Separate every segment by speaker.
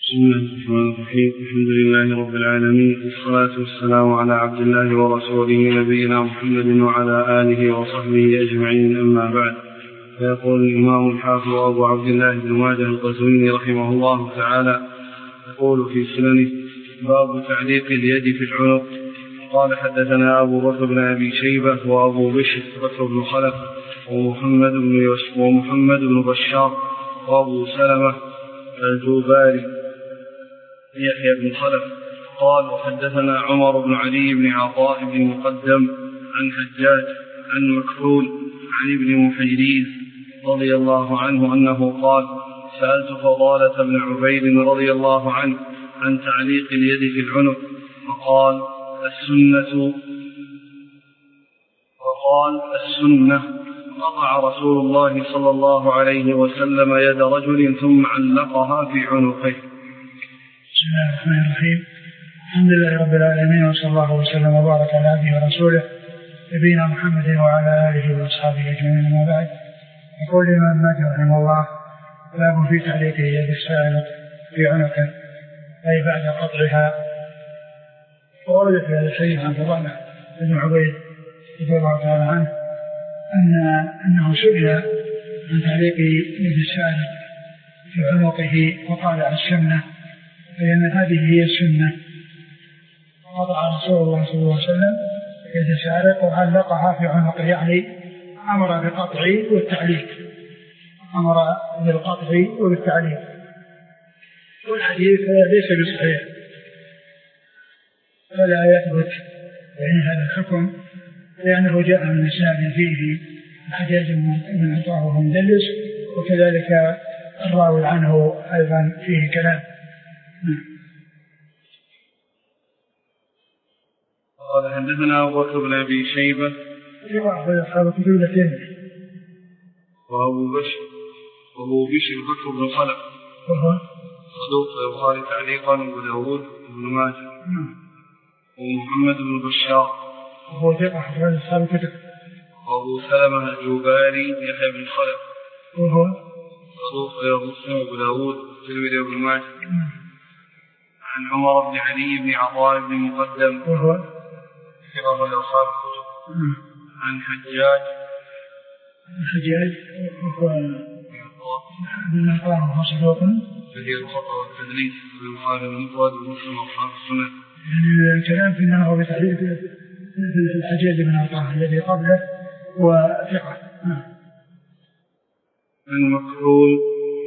Speaker 1: بسم الله الرحمن الرحيم. الحمد لله رب العالمين، والصلاة والسلام على عبد الله ورسوله نبينا محمد وعلى آله وصحبه أجمعين، أما بعد. فيقول الإمام الحافظ أبو عبد الله بن ماجه القزويني رحمه الله تعالى يقول في سننه: باب تعليق اليد في العنق. قال: حدثنا أبو بكر بن أبي شيبة وأبو بشر بكر بن خلف ومحمد بن بشار وأبو سلمة الجوباري يحيى بن خلف. قال: وحدثنا عمر بن علي بن عطاء بن مقدم عن حجاج عن مكحول عن ابن محيريز رضي الله عنه أنه قال: سألت فضالة بن عبيد رضي الله عنه عن تعليق اليد في العنق، وقال: السنة قطع رسول الله صلى الله عليه وسلم يد رجل ثم علقها في عنقه.
Speaker 2: بسم الله الرحمن الرحيم. الحمد لله رب العالمين، وصلى الله وسلم وبارك على عبده ورسوله نبينا محمد وعلى آله وأصحابه أجمعين، أما بعد. يقول الإمام ماجه رحمه الله: باب في تعليق يد السائل في عنقه، أي بعد قطعها. وورد في هذا الحديث عن فضالة بن عبيد رضي الله تعالى عنه أنه سئل عن تعليق يد السائل في عنقه فقال: السنة، لأن هذه هي السنة. قطع رسول الله صلى الله عليه وسلم يد السارق وعلقها في عنقه، يعني أمر بالقطع والتعليق، أمر بالقطع والتعليق. والحديث ليس بصحيح ولا يثبت يعني هذا الحكم، لأنه جاء من إسناد فيه حجاج بن عطاء وهو مدلس، وكذلك الراوي عنه أيضا فيه كلام.
Speaker 1: قال: حدثنا أبو بكر بن أبي شيبة وأبو بشر بكر بن خلف صدوق البخاري تعليقا وأبو داود بن ماجه، ومحمد بن بشار وأبو سلمة الجوباري يحيى بن خلف صدوق مسلم وأبو داود والترمذي وابن ماجه، عن عمر بن علي بن عطاء بن مقدم كرام الأصحاب الكتب، عن حجاج
Speaker 2: بن عطاء صدوق
Speaker 1: كثير الخطأ والتدليس في البخاري المفرد ومسلم وأصحاب السنن.
Speaker 2: يعني الكلام في أنه بتعليق الحجاج بن عطاء الذي قبله وثقة.
Speaker 1: عن مكحول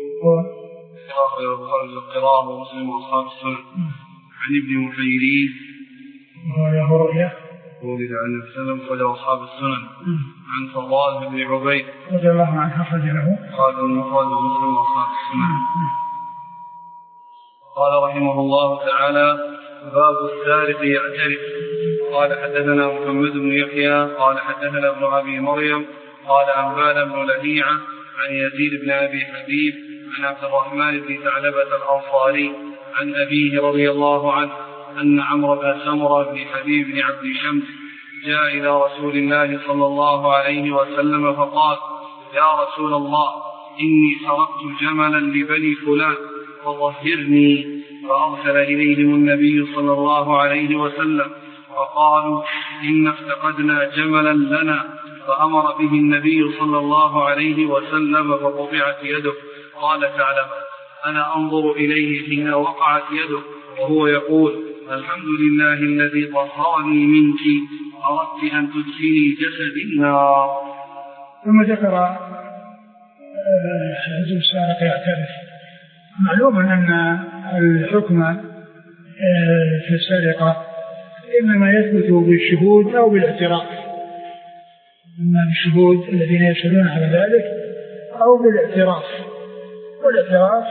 Speaker 1: القراءة ومسلم وأصحاب السنن، عن ابن محيريز
Speaker 2: وله رؤية
Speaker 1: ولد عن السلم وله أصحاب السنن، عن فضالة بن عبيد
Speaker 2: رضي الله عنه أخرج له
Speaker 1: قال المفرد ومسلم وأصحاب السنن. قال رحمه الله تعالى: باب السارق يعترف. قال: حدثنا محمد بن يحيى قال: حدثنا ابن أبي مريم قال: أنبانا بن لهيعة عن يزيد بن أبي حبيب عن عبد الرحمن بن ثعلبة الأنصاري عن أبيه رضي الله عنه أن عمرو بن سمرة بن حبيب بن عبد شمس جاء إلى رسول الله صلى الله عليه وسلم فقال: يا رسول الله، إني سرقت جملا لبني فلان فظهرني. فأرسل إليهم النبي صلى الله عليه وسلم وقالوا: إن افتقدنا جملا لنا. فأمر به النبي صلى الله عليه وسلم فقطعت يده. قال ثعلبة: أنا أنظر إليه حين وقعت يده وهو يقول: الحمد لله الذي طهرني منك، أردت أن تدخلي جسدي النار.
Speaker 2: ثم ذكر حديث السارق يعترف. معلوم أن الحكم في السرقة إنما يثبت بالشهود أو بالاعتراف، إما بالشهود الذين يشهدون على ذلك أو بالاعتراف. والاعتراف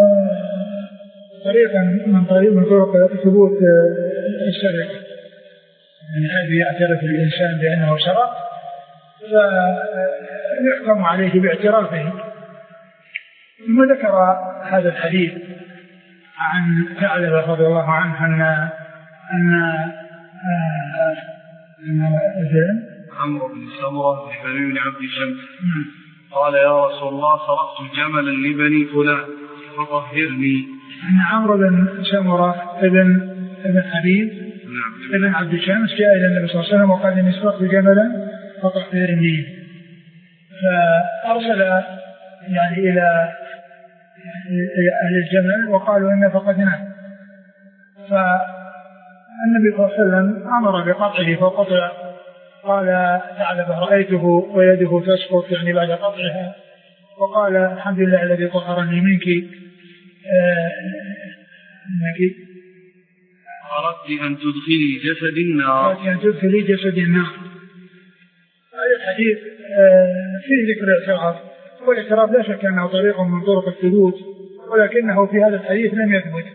Speaker 2: طريقا من طرق ثبوت السرقة، يعني هذا يعترف الإنسان بأنه سرق فيحكم عليه باعترافه. ثم ذكر هذا الحديث عن ثعلبة رضي الله عنه أن
Speaker 1: عمرو بن سمرة بن حبيب بن عبد شمس قال: يا رسول الله، سرقت جملا لبني فلان فطهرني.
Speaker 2: أن عمرو بن سمرة ابن حبيب ابن عبد شمس جاء إلى النبي صلى الله عليه وسلم وقال إني سرقت جملا فطهرني، فأرسل يعني إلى أهل الجمل وقالوا إن فقدناه، فالنبي صلى الله عليه وسلم أمر بقطعه فقطع. قال ثعلبة رأيته ويده تسقط يعني بعد قطعها، وقال الحمد لله الذي طهرني منك.
Speaker 1: أردت أن تدخلي جسد النار.
Speaker 2: هذا الحديث فيه ذكر الاعتراف، والاعتراف لا شك أنه طريق من طرق الثبوت، ولكنه في هذا الحديث لم يثبت،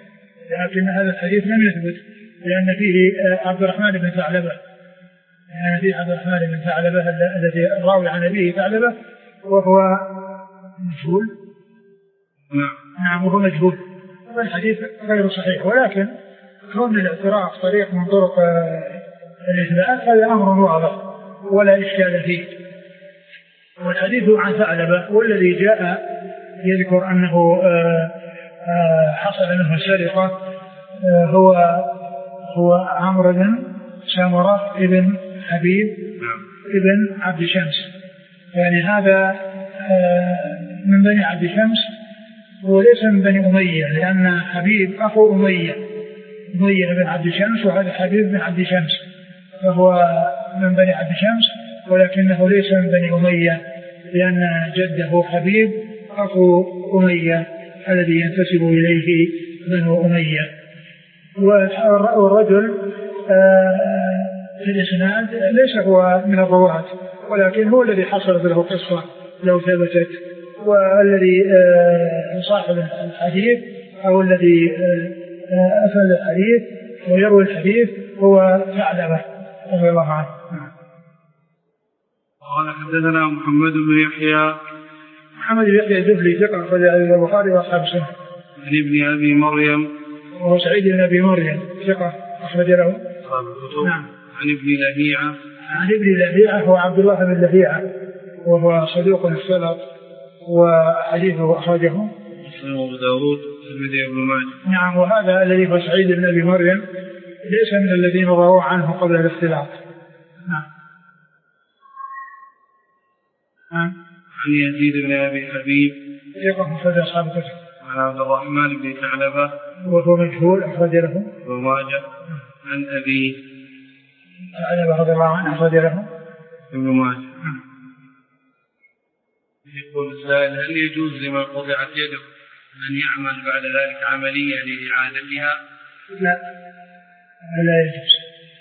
Speaker 2: لأن فيه عبد الرحمن بن ثعلبة، الذي راوي عن أبيه ثعلبة وهو مجهول. نعم وهو مجهول، فالحديث غير صحيح، ولكن كون الاعتراف طريق من طرق الإثبات هذا أمر واضح ولا إشكال فيه. والحديث عن ثعلبة والذي جاء يذكر أنه حصل منه السرقة هو عمرو بن سمرة ابن حبيب ابن عبد شمس، يعني هذا من بني عبد شمس وليس من بني أمية، لأن حبيب أخو أمية بن عبد شمس، وهذا حبيب بن عبد شمس، فهو من بني عبد شمس ولكنه ليس من بني أمية، لأن جده حبيب أخو أمية الذي ينتسب إليه بنو أمية. والرجل في الإسناد ليس هو من الرواة، ولكن هو الذي حصلت له قصة لو ثبتت، والذي صاحب الحديث أو الذي أفاد الحديث ويروي الحديث هو ثعلبة رضي الله عنه.
Speaker 1: قال حدثنا محمد بن يحيى
Speaker 2: الزهري ثقة أخرج له البخاري وأصحاب السنن.
Speaker 1: عن ابن أبي مريم
Speaker 2: وهو سعيد بن أبي مريم ثقة أخرج له.
Speaker 1: نعم. عن ابن لهيعة
Speaker 2: هو عبد الله بن لهيعة وهو صدوق اختلط، وحديثه أخرجه
Speaker 1: أبو داود والترمذي وابن ماجه.
Speaker 2: نعم. وهذا الذي هو سعيد بن أبي مريم ليس من الذين رووا عنه قبل الاختلاط. نعم.
Speaker 1: عن يزيد بن أبي حبيب
Speaker 2: ثقة أخرج أصحاب الكتب.
Speaker 1: عن عبد الرحمن بن ثعلبة
Speaker 2: وهو مجهول أخرج له
Speaker 1: ابن ماجه. عن أبي
Speaker 2: ثعلبة رضي الله عنه أخرج له
Speaker 1: ابن ماجه. يقول السائل: هل يجوز لمن قطعت يده أن يعمل بعد ذلك عملية لإعادتها؟
Speaker 2: لا يجوز.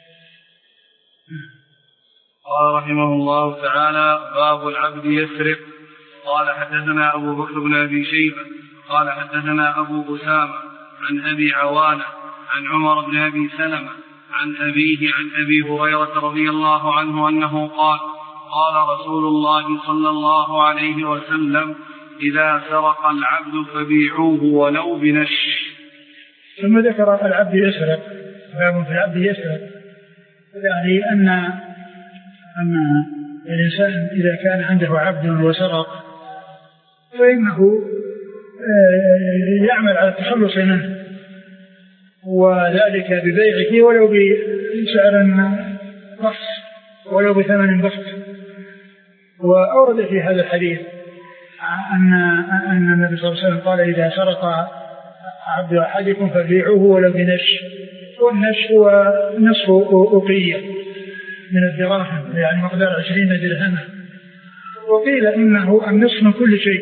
Speaker 1: قال رحمه الله تعالى: باب العبد يسرق. قال حدثنا أبو بكر بن أبي شيبة قال حدثنا أبو أسامة عن أبي عوانة عن عمر بن أبي سلمة عن أبيه عن أبي هريرة رضي الله عنه أنه قال: قال رسول الله صلى الله عليه وسلم: إذا سرق العبد فبيعوه ولو بنش.
Speaker 2: ثم ذكر العبد يسرق، باب في العبد يسرق، يعني أن الإنسان إذا كان عنده عبد وسرق فإنه يعمل على التخلص منه، وذلك ببيعه ولو بسعر بخس ولو بثمن بخس. وأورد في هذا الحديث أن النبي صلى الله عليه وسلم قال: إذا سرق عبد أحدكم فبيعوه ولو بنش. والنش هو نصف أوقية من الدراهم، يعني مقدار 20 درهما. وقيل إنه النصف من كل شيء،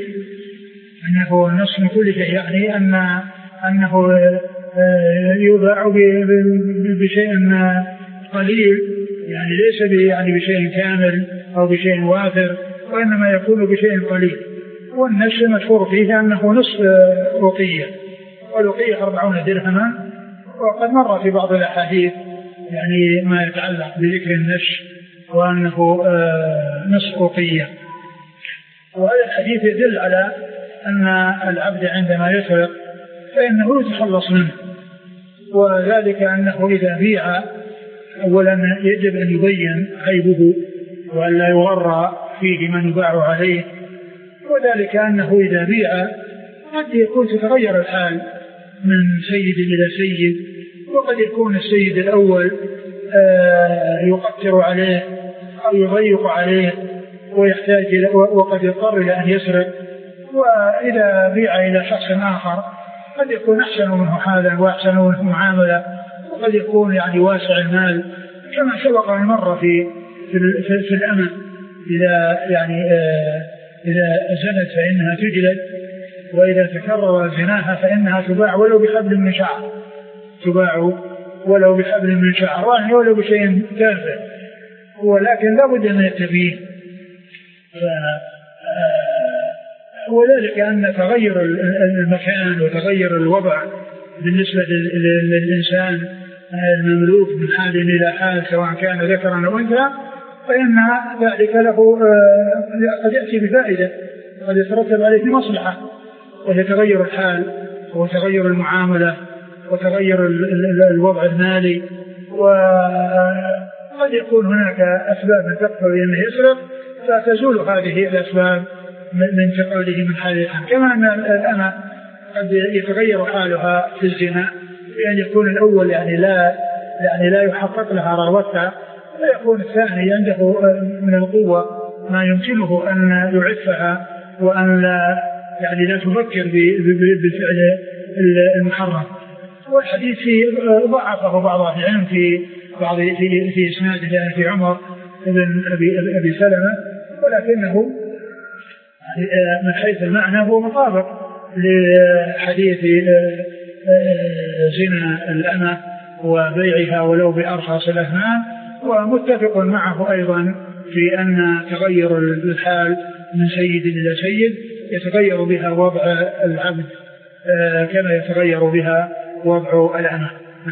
Speaker 2: يعني أنه يباع بشيء قليل، يعني ليس بشيء كامل أو بشيء وافر، وإنما يكون بشيء قليل. والنش مشهور فيه أنه نصف أوقية، والأوقية 40 درهما. وقد مر في بعض الأحاديث يعني ما يتعلق بذكر النش وأنه نصف أوقية. وهذا الحديث يدل على أن العبد عندما يسرق فإنه يتخلص منه، وذلك أنه إذا بيع أولا يجب أن يبين عيبه وأن لا يغرى فيه من يباع عليه، وذلك أنه إذا بيع قد يكون تتغير الحال من سيد إلى سيد، وقد يكون السيد الأول يقتر عليه أو يضيق عليه ويحتاج وقد يضطر إلى أن يسرق، وإذا بيع إلى شخص آخر قد يكون أحسن منه حالا وأحسن منه معاملة، وقد يكون يعني واسع المال، كما سبق المرة في الأمة إذا زنت فإنها تجلد، وإذا تكرر زناها فإنها تباع ولو بحبل من شعر، تباع ولو بحبل من شعر، يعني ولو بشيء تافه، ولكن لا بد من التبيين. وذلك أن تغير المكان وتغير الوضع بالنسبة للإنسان المملوك من حال إلى حال سواء كان ذكرا أو أنثى، فإن ذلك له قد يأتي بفائدة، قد يترتب عليه مصلحة، ويتغير الحال وتغير المعاملة وتغير الوضع المالي، وقد يكون هناك أسباب تقتضي أنه يسرق فتزول هذه الأسباب من تقوله من حال الحال. كما أن الأمة قد يتغير حالها في الزنا بأن يكون الأول يعني لا يحقق لها رغبتها، ويكون الثاني عنده من القوة ما يمكنه أن يعفها وأن لا تفكر بالفعل المحرم. والحديث ضعفه بعض أهل العلم في إسناده يعني في عمر بن أبي سلمة، ولكنه من حيث المعنى هو مطابق لحديث زنا الأمة وبيعها ولو بأرخص الأثمان، ومتفق معه أيضا في أن تغير الحال من سيد إلى سيد يتغير بها وضع العبد كما يتغير بها وضع الأمة.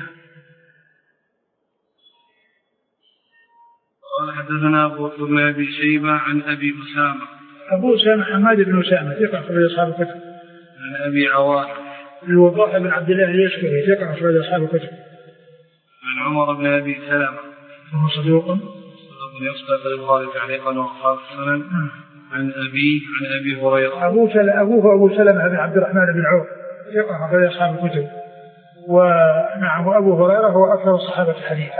Speaker 1: قال حدثنا أبو بكر بن أبي شيبة عن أبي أسامة.
Speaker 2: أبو أسامة حماد بن أسامة ثقة أخرج أصحاب الكتب.
Speaker 1: عن أبي عوان
Speaker 2: الوضاح بن عبد الله اليشكري ثقة أخرج أصحاب الكتب.
Speaker 1: عن عمر بن أبي سلمة
Speaker 2: وهو صدوق
Speaker 1: يصدق البخاري تعليقا وأصحاب السنن. عن أبي هريرة.
Speaker 2: أبوه أبو سلمة بن عبد الرحمن بن عوف ثقة أخرج أصحاب الكتب. ونعم أبو هريرة هو أكثر الصحابة حديثا.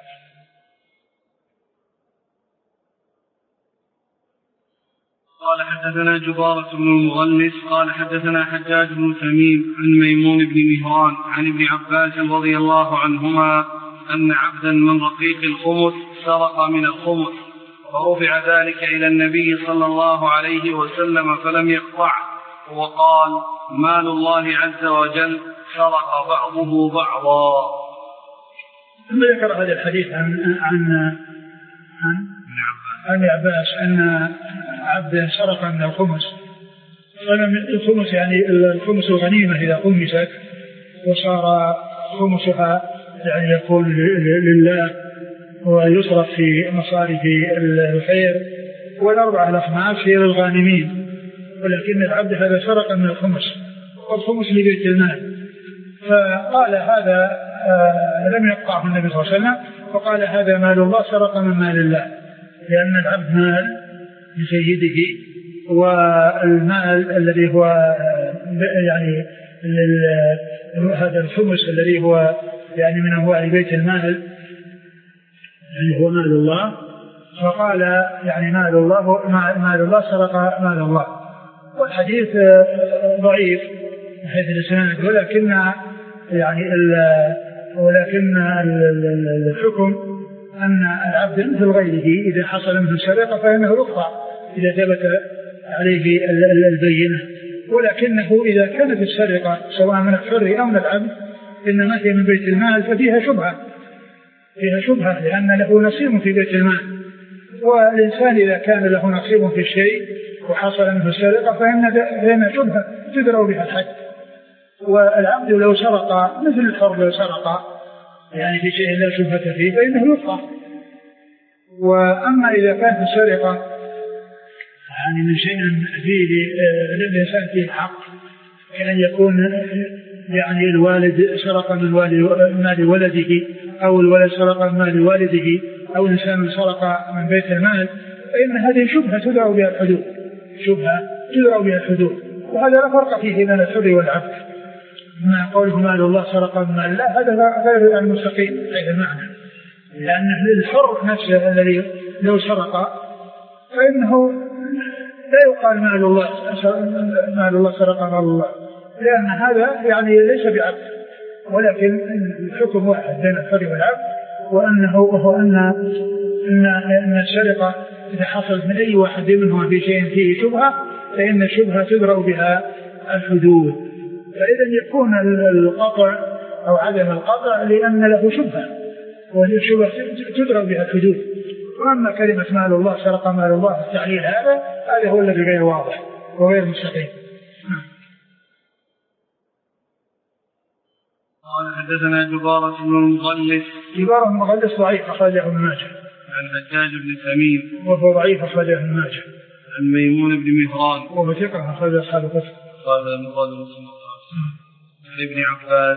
Speaker 1: قال حدثنا جبارة بن المغلس قال حدثنا حجاج بن تميم عن ميمون بن مهران عن ابن عباس رضي الله عنهما أن عبدا من رقيق الخمس سرق من الخمس، فرفع ذلك إلى النبي صلى الله عليه وسلم فلم يقطع، وقال: مال الله عز وجل سرق بعضه بعضا.
Speaker 2: ثم ذكر هذا الحديث عن عباس أن عبدا سرق من الخمس. الخمس يعني الخمس الغنيمة إذا خمست وصار خمسها يعني يكون لله ويصرف في مصارف الخير، والأربعة الأخماس هي للغانمين، ولكن العبد هذا سرق من الخمس، والخمس لبيت المال. فقال هذا لم يقطعه النبي صلى الله عليه وسلم، فقال هذا مال الله سرق من مال الله، لأن العبد مال لسيده، والمال الذي هو يعني هذا الخمس الذي هو يعني من أموال بيت المال يعني هو مال الله، فقال يعني مال الله سرق مال الله. والحديث ضعيف من حيث الإسناد، ولكن الحكم أن العبد مثل غيره إذا حصل منه سرقة فإنه يقطع إذا ثبت عليه البينة، ولكنه إذا كانت السرقة سواء من الحر أو من العبد إنما هي من بيت المال ففيها شبهة لأن له نصيب في بيت المال، والإنسان إذا كان له نصيب في الشيء وحصل منه السرقة فإن شبهة تدرأ بها الحد. والعبد لو سرق مثل الحر لو سرق يعني في شيء لا شبهة فيه فإنه يقطع. وأما إذا كانت السرقة يعني من شيء فيه للإنسان فيه حق، كأن يكون يعني الوالد سرق من مال ولده، أو الولد سرق من مال والده، أو إنسان سرق من بيت المال، فإن هذه شبهة تدرأ بها الحدود، وهذا لا فرق فيه بين الحر والعبد. ما قوله مال الله سرق من الله هذا غير المستقيم هذا المعنى، لأن الحر نفسه الذي لو سرق فإنه لا يقال مال الله سرق مال الله، لأن هذا يعني ليس بعبد، ولكن الحكم واحد بين الحر والعبد، وهو أن السرقة إذا حصلت من أي واحد منهم في شيء فيه شبهة فإن الشبهة تدرأ بها الحدود، فإذا يكون القطع أو عدم القطع لأن له شبهة، والشبهة تدرأ بها الحدود. وأما كلمة مال الله سرق مال الله التعليل هذا هو الذي غير واضح وغير مستقيم.
Speaker 1: قال حدثنا جبارة بن المغلس.
Speaker 2: جبارة بن المغلس ضعيف أخرجه ابن ماجه.
Speaker 1: عن حجاج بن تميم
Speaker 2: وهو ضعيف أخرجه ابن ماجه.
Speaker 1: عن ميمون بن مهران
Speaker 2: وهو ثقة أخرج أصحاب الكتب.
Speaker 1: قال المغلس عن ابن عباس.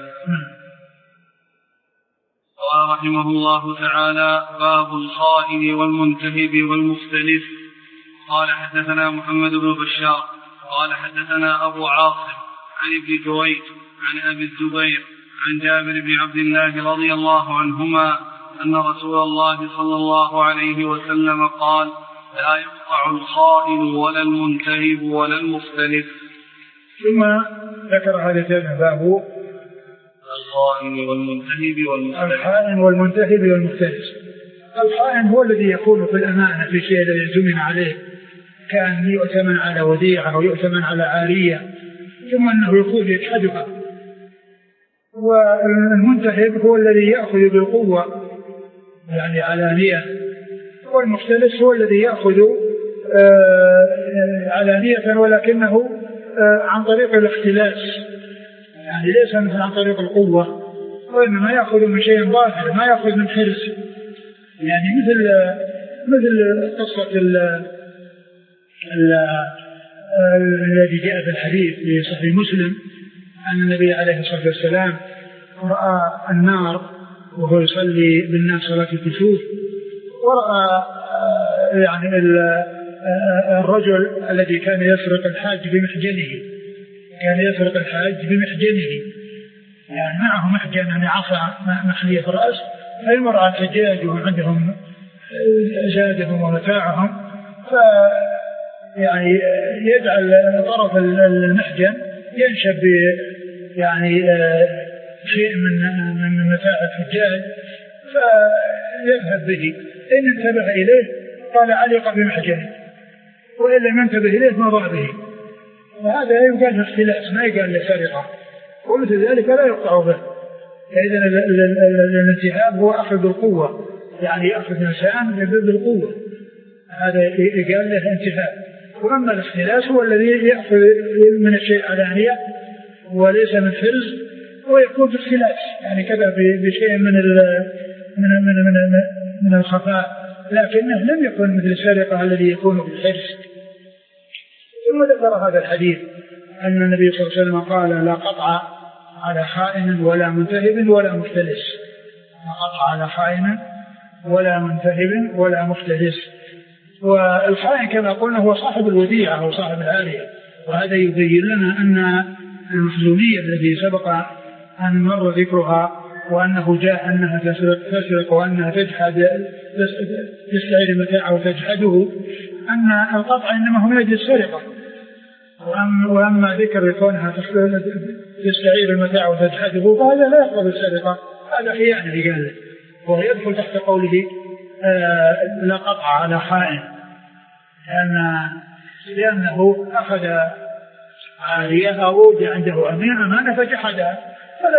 Speaker 1: قال رحمه الله تعالى: باب الخائن والمنتهب والمختلف. قال حدثنا محمد بن بشار قال حدثنا أبو عاصم عن ابن جويد عن أبي الزبير عن جابر بن عبد الله رضي الله عنهما أن رسول الله صلى الله عليه وسلم قال: لا يقطع الخائن ولا المنتهب ولا المختلف.
Speaker 2: ثم ذكر هذا الكلام: باب
Speaker 1: الخائن والمنتهب والمختلف.
Speaker 2: الخائن والمنتهب والمختلف. الخائن هو الذي يكون في الأمانة في شيء الذي يؤتمن عليه، كان يؤتمن على وديعة أو يؤتمن على عارية ثم أنه يكون يجحدها. والمنتهب هو الذي يأخذ بالقوة يعني علانية، والمختلس هو الذي يأخذ علانية ولكنه عن طريق الاختلاس، يعني ليس مثل عن طريق القوة، وإنما يأخذ من شيء ظاهر ما يأخذ من حرص، يعني مثل قصة الذي جاء في الحديث في صحيح مسلم أن النبي عليه الصلاة والسلام رأى النار وهو يصلي بالناس صلاة الكسوف، ورأى يعني الرجل الذي كان يسرق الحاج بمحجنه، يعني معه محجن يعني عصا محلية في الرأس، فيمر على الحجاج وعندهم زادهم ومتاعهم، يعني يجعل طرف المحجن ينشب يعني شيء من متاع الحجاج فيذهب به، إن انتبه إليه قال علق بمحجنه، وإن لم ينتبه إليه مضى به، وهذا يقال اختلاس ما يقال لسرقة، ومثل ذلك لا يقطع به. فإذا الانتهاب هو أخذ بالقوة، يعني يأخذ الإنسان بالقوة، هذا يقال له انتهاب. وأما الاختلاس هو الذي يأخذ من الشيء علانية وليس من حرز، ويكون في اختلاس يعني كذا بشيء من الخفاء، لكنه لم يكن مثل السرقة الذي يكون بالحرز. ثم ذكر هذا الحديث أن النبي صلى الله عليه وسلم قال: لا قطع على خائن ولا منتهب ولا مختلس. لا قطع على خائن ولا منتهب ولا مختلس. والخائن كما قلنا هو صاحب الوديعة أو صاحب العارية، وهذا يبين لنا أن المخزومية التي سبق أن مر ذكرها وأنه جاء أنها تسرق وأنها تستعير المتاع وتجحده، أن القطع إنما هو من أجل السرقة، وأما ذكر كونها تستعير المتاع وتجحده فهذا لا يقبل السرقة، هذا خيانة قال، وهو يدخل تحت قوله لا قطع على خائن، لأنه أخذ عارية أو وجد عنده أمانة فجحدها، فلا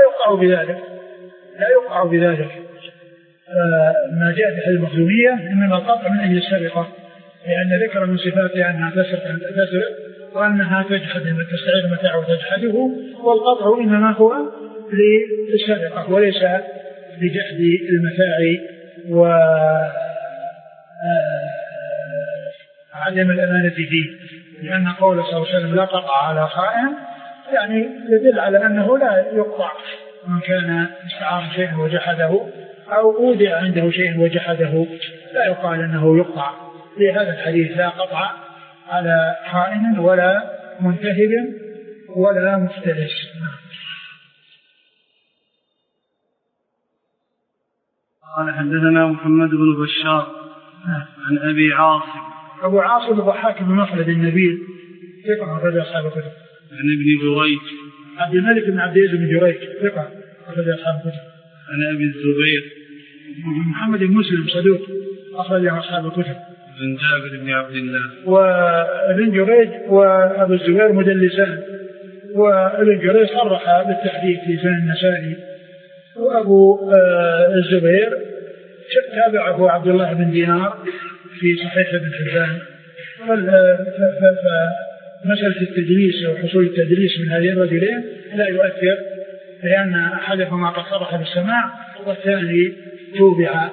Speaker 2: يقع بذلك. ما جاء في المخزومية إنما القطع من أجل السرقة، لأن ذكر من صفاتها أنها تسرق وأنها تجحد تستعير المتاع وتجحده، والقطع إنما هو للسرقة وليس لجحد المتاع وعدم الأمانة فيه، لأن قول صلى الله عليه وسلم لا قطع على خائن يعني يدل على أنه لا يقطع من كان استعار شيئا وجحده أو أودع عنده شيئا وجحده، لا يقال أنه يقطع. لهذا الحديث لا قطع على خائن ولا منتهب ولا مفترس.
Speaker 1: قال حدثنا محمد بن بشار عن أبي عاصم.
Speaker 2: أبو عاصم الضحاك بن مخلد النبيل ثقة أخرج أصحاب الكتب.
Speaker 1: عن ابن جريج
Speaker 2: عبد الملك بن عبد العزيز بن جريج ثقة أخرج أصحاب الكتب.
Speaker 1: عن أبي الزبير
Speaker 2: محمد بن مسلم صدوق أخرج أصحاب الكتب.
Speaker 1: عن جابر بن عبد الله.
Speaker 2: وابن جريج وأبو الزبير مدلسان، وابن جريج صرح بالتحديث في سنن النسائي، وأبو الزبير تابعه عبد الله بن دينار في صحيح ابن حبان. فمسألة التدليس أو حصول التدليس من هذين الرجلين لا يؤثر، لأن أحدهما قد صرح بالسماع والثاني توبع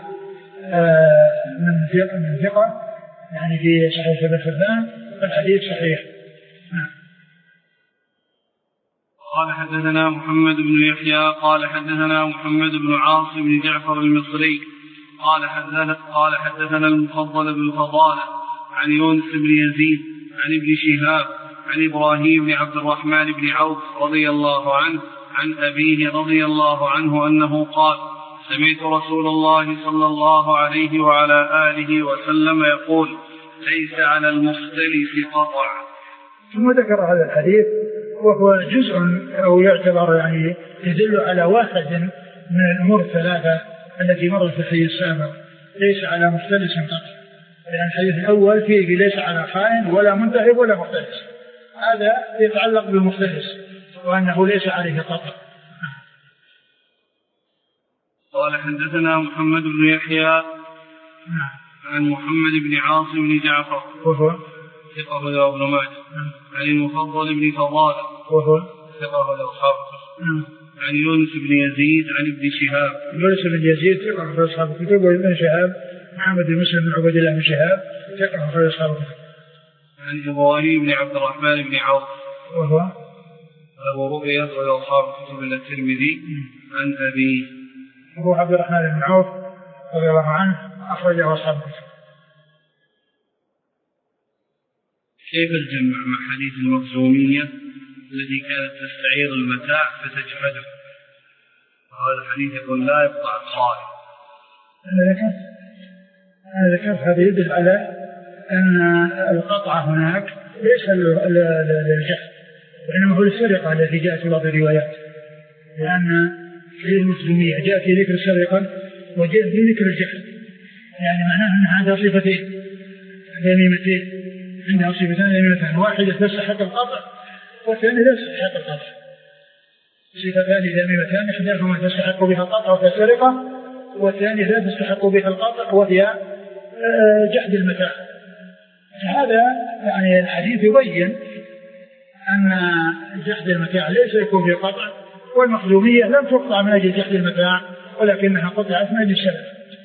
Speaker 2: من ثقة يعني في صحيح ابن حبان، فالحديث صحيح.
Speaker 1: قال حدثنا محمد بن يحيى قال حدثنا محمد بن عاصم بن جعفر المصري قال حدثنا المفضل بن فضالة عن يونس بن يزيد عن ابن شهاب عن إبراهيم بن عبد الرحمن بن عوف رضي الله عنه عن أبيه رضي الله عنه أنه قال: سمعت رسول الله صلى الله عليه وعلى آله وسلم يقول: ليس على المختلف قطع.
Speaker 2: ثم ذكر هذا الحديث وهو جزء أو يعتبر يعني يدل على واحد من الأمور الثلاثة التي مرت في الحديث السابق: ليس على مختلس قطع. لأن الحديث الأول فيه ليس على خائن ولا منتهب ولا مختلس، هذا يتعلق بالمختلس وأنه ليس عليه قطع.
Speaker 1: قال حدثنا محمد بن يحيى عن محمد بن عاصم بن جعفر
Speaker 2: وهو
Speaker 1: ثقة له ابن ماجه عن المفضل بن فضالة
Speaker 2: وهو
Speaker 1: ثقة له أصحاب عن يونس بن يزيد عن ابن شهاب.
Speaker 2: يونس بن يزيد ثقة له أصحاب الكتب، وابن شهاب محمد بن مسلم بن عبد الله بن شهاب ثقة له أصحاب الكتب.
Speaker 1: عن إبراهيم بن عبد الرحمن بن عوف
Speaker 2: وهو
Speaker 1: له رؤية وله أصحاب الكتب إلا الترمذي. عن أبيه
Speaker 2: أبو عبد الرحمن بن عوف رضي الله عنه أخرجه أصحاب الكتب.
Speaker 1: كيف الجمع مع حديث المخزومية التي كانت تستعير المتاع فتجحده؟ وهذا الحديث يقول لا يقطع الصائم.
Speaker 2: أنا ذكرت هذا يدل على أن القطع هناك ليس للجحد، وإنما هو السرقة التي جاءت في بعض الروايات، لأن في المسلمية جاء في ذكر السرقة وجاء في ذكر الجحد، يعني معناه أن هذا صفتين ذميمتين، عندها صفتان ذميمتان، واحدة تستحق القطع والثانية لا تستحق القطع. صفتان ذميمتان، إحداهما تستحق بها القطع وكالسرقة، والثانية لا تستحق بها القطع وهي جحد المتاع. هذا يعني الحديث يبين أن جحد المتاع ليس يكون في قطع، والمخزومية لم تقطع من أجل جحد المتاع ولكنها قطعت من أجل السلف.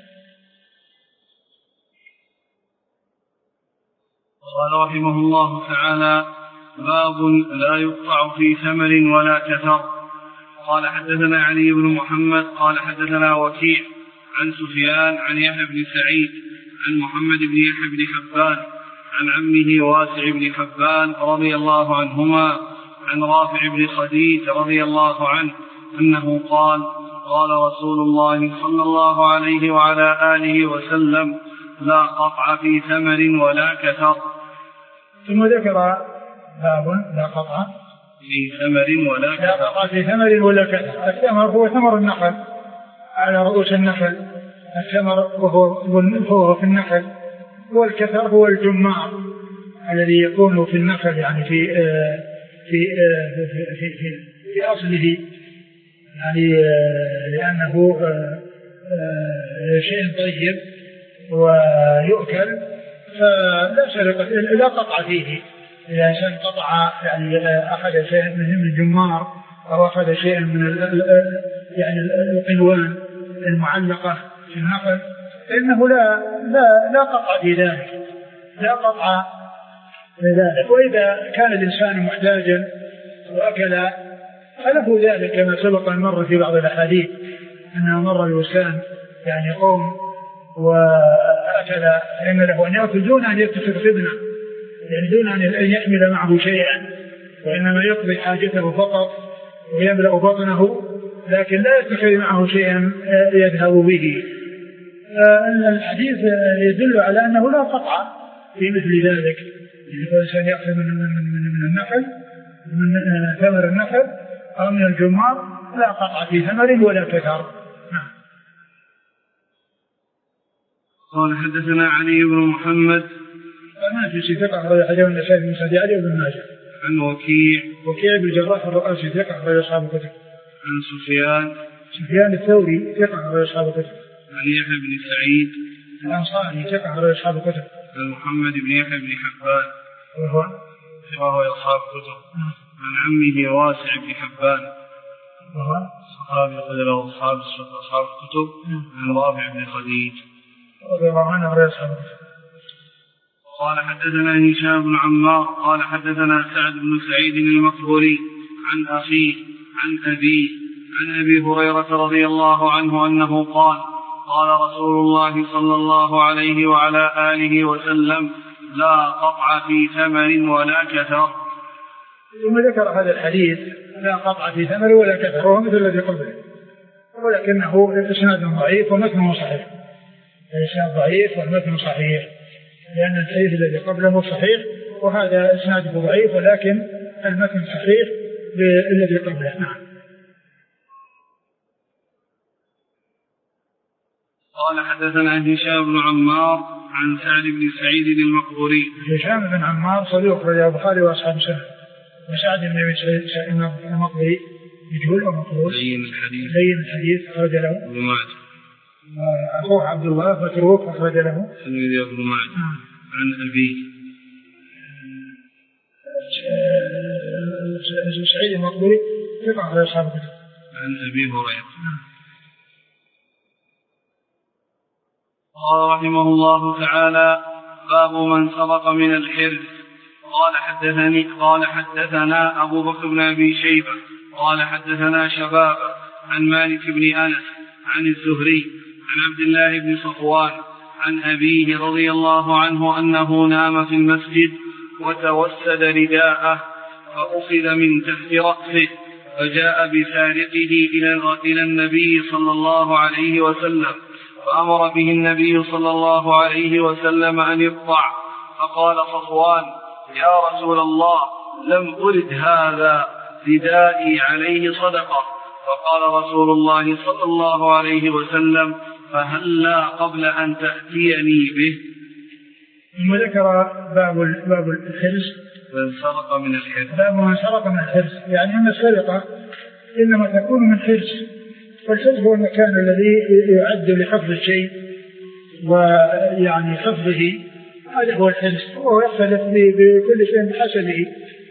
Speaker 1: قال رحمه الله تعالى: باب لا يقطع في ثمر ولا كثر. قال حدثنا علي بن محمد قال حدثنا وكيع عن سفيان عن يحيى بن سعيد عن محمد بن يحيى بن حبان عن عمه واسع بن حبان رضي الله عنهما عن رافع بن خديج رضي الله عنه أنه قال: قال رسول الله صلى الله عليه وعلى آله وسلم: لا قطع في ثمر ولا كثر.
Speaker 2: ثم ذكر باب لا قطع
Speaker 1: في ثمر ولا كثر.
Speaker 2: لا قطع في ثمر ولا كثر. الثمر هو ثمر النخل على رؤوس النخل، الثمر هو في النخل، والكثر هو الجمار الذي يكون في النخل، يعني في في في في, في أصله، يعني لأنه شيء طيب ويؤكل، فلا سرقة لا قطع فيه. إذا إنسان قطع يعني أخذ شيء من الجمار أو أخذ شيء من يعني القنوان المعلقة في النخل فإنه لا قطع في ذلك، لا قطع في ذلك. وإذا كان الإنسان محتاجا وأكل فله ذلك، كما سبق أن مر في بعض الأحاديث أنه مر الوسان يعني قوم وأكل، فإن له أن يأكل دون أن يتخذ خدمة، يعني دون أن يحمل معه شيئا، وإنما يقضي حاجته فقط ويملأ بطنه، لكن لا يتخذ معه شيئا يذهب به. الحديث يدل على أنه لا قطع في مثل ذلك، الإنسان يأخذ من النخل، من ثمر النخل أو من الجمار، لا قطع في ثمر ولا كثر.
Speaker 1: قال حدثنا علي بن محمد
Speaker 2: ما في ثقة أخرج حديث النسائي في مسند علي بن ماجه.
Speaker 1: عن
Speaker 2: وكيع بن الجراح الرؤاسي ثقة أخرج أصحاب الكتب.
Speaker 1: عن
Speaker 2: سفيان الثوري ثقة أخرج أصحاب الكتب.
Speaker 1: عن يحيى بن سعيد
Speaker 2: الأنصاري ثقة أخرج أصحاب الكتب.
Speaker 1: عن محمد بن يحيى بن حبان وهو أصحاب الكتب. عن عمه واسع بن حبان وهو صحابي قد له أصحاب الكتب. عن رافع بن خديج
Speaker 2: رضي الله عنه أخرج أصحاب الكتب.
Speaker 1: قال حدثنا هشام بن عمار قال حدثنا سعد بن سعيد المقبري عن أخيه عن أبيه عن أبي هريرة رضي الله عنه أنه قال قال رسول الله صلى الله عليه وعلى آله وسلم لا قطع في ثمر ولا كثر.
Speaker 2: ثم ذكر هذا الحديث لا قطع في ثمر ولا كثر، وهو مثل الذي قبله، ولكنه إسناد ضعيف ومتنه صحيح. الإسناد ضعيف والمتن صحيح، لأن الحديث الذي قبله صحيح وهذا إسناده ضعيف، ولكن المتن صحيح بالذي قبله. نعم.
Speaker 1: قال حدثنا هشام بن عمار عن سعد بن سعيد المقبري.
Speaker 2: هشام بن عمار صدوق رجال البخاري وأصحاب السنة. وسعد بن سعيد المقبري مجهول ومقبول لين الحديث أخرج له ابن ماجه. أخوه عبد الله متروك أخرج له
Speaker 1: ابن ماجه. عن أبي
Speaker 2: سعيد المقبري ثقة أخرج أصحاب الكتب.
Speaker 1: عن أبي هريرة. قال رحمه الله تعالى باب من سبق من الحرز. قال حدثنا أبو بكر بن أبي شيبة قال حدثنا شباب عن مالك بن أنس عن الزهري عن عبد الله بن صفوان عن أبيه رضي الله عنه أنه نام في المسجد وتوسد رداءه فأخذ من تحت رأسه فجاء بسارقه إلى النبي صلى الله عليه وسلم فأمر به النبي صلى الله عليه وسلم أن يقطع. فقال صفوان يا رسول الله لم أرد هذا ردائي عليه صدقة. فقال رسول الله صلى الله عليه وسلم فهلا قبل أن تأتيني به.
Speaker 2: ثم ذكر باب الحرز.
Speaker 1: من سرق من الحرز.
Speaker 2: باب من سرق من الحرز، يعني أن السرقة إنما تكون من حرز، والحرز هو المكان الذي يعد لحفظ الشيء ويعني حفظه، هذا هو الحرز، وهو يختلف بكل شيء بحسبه.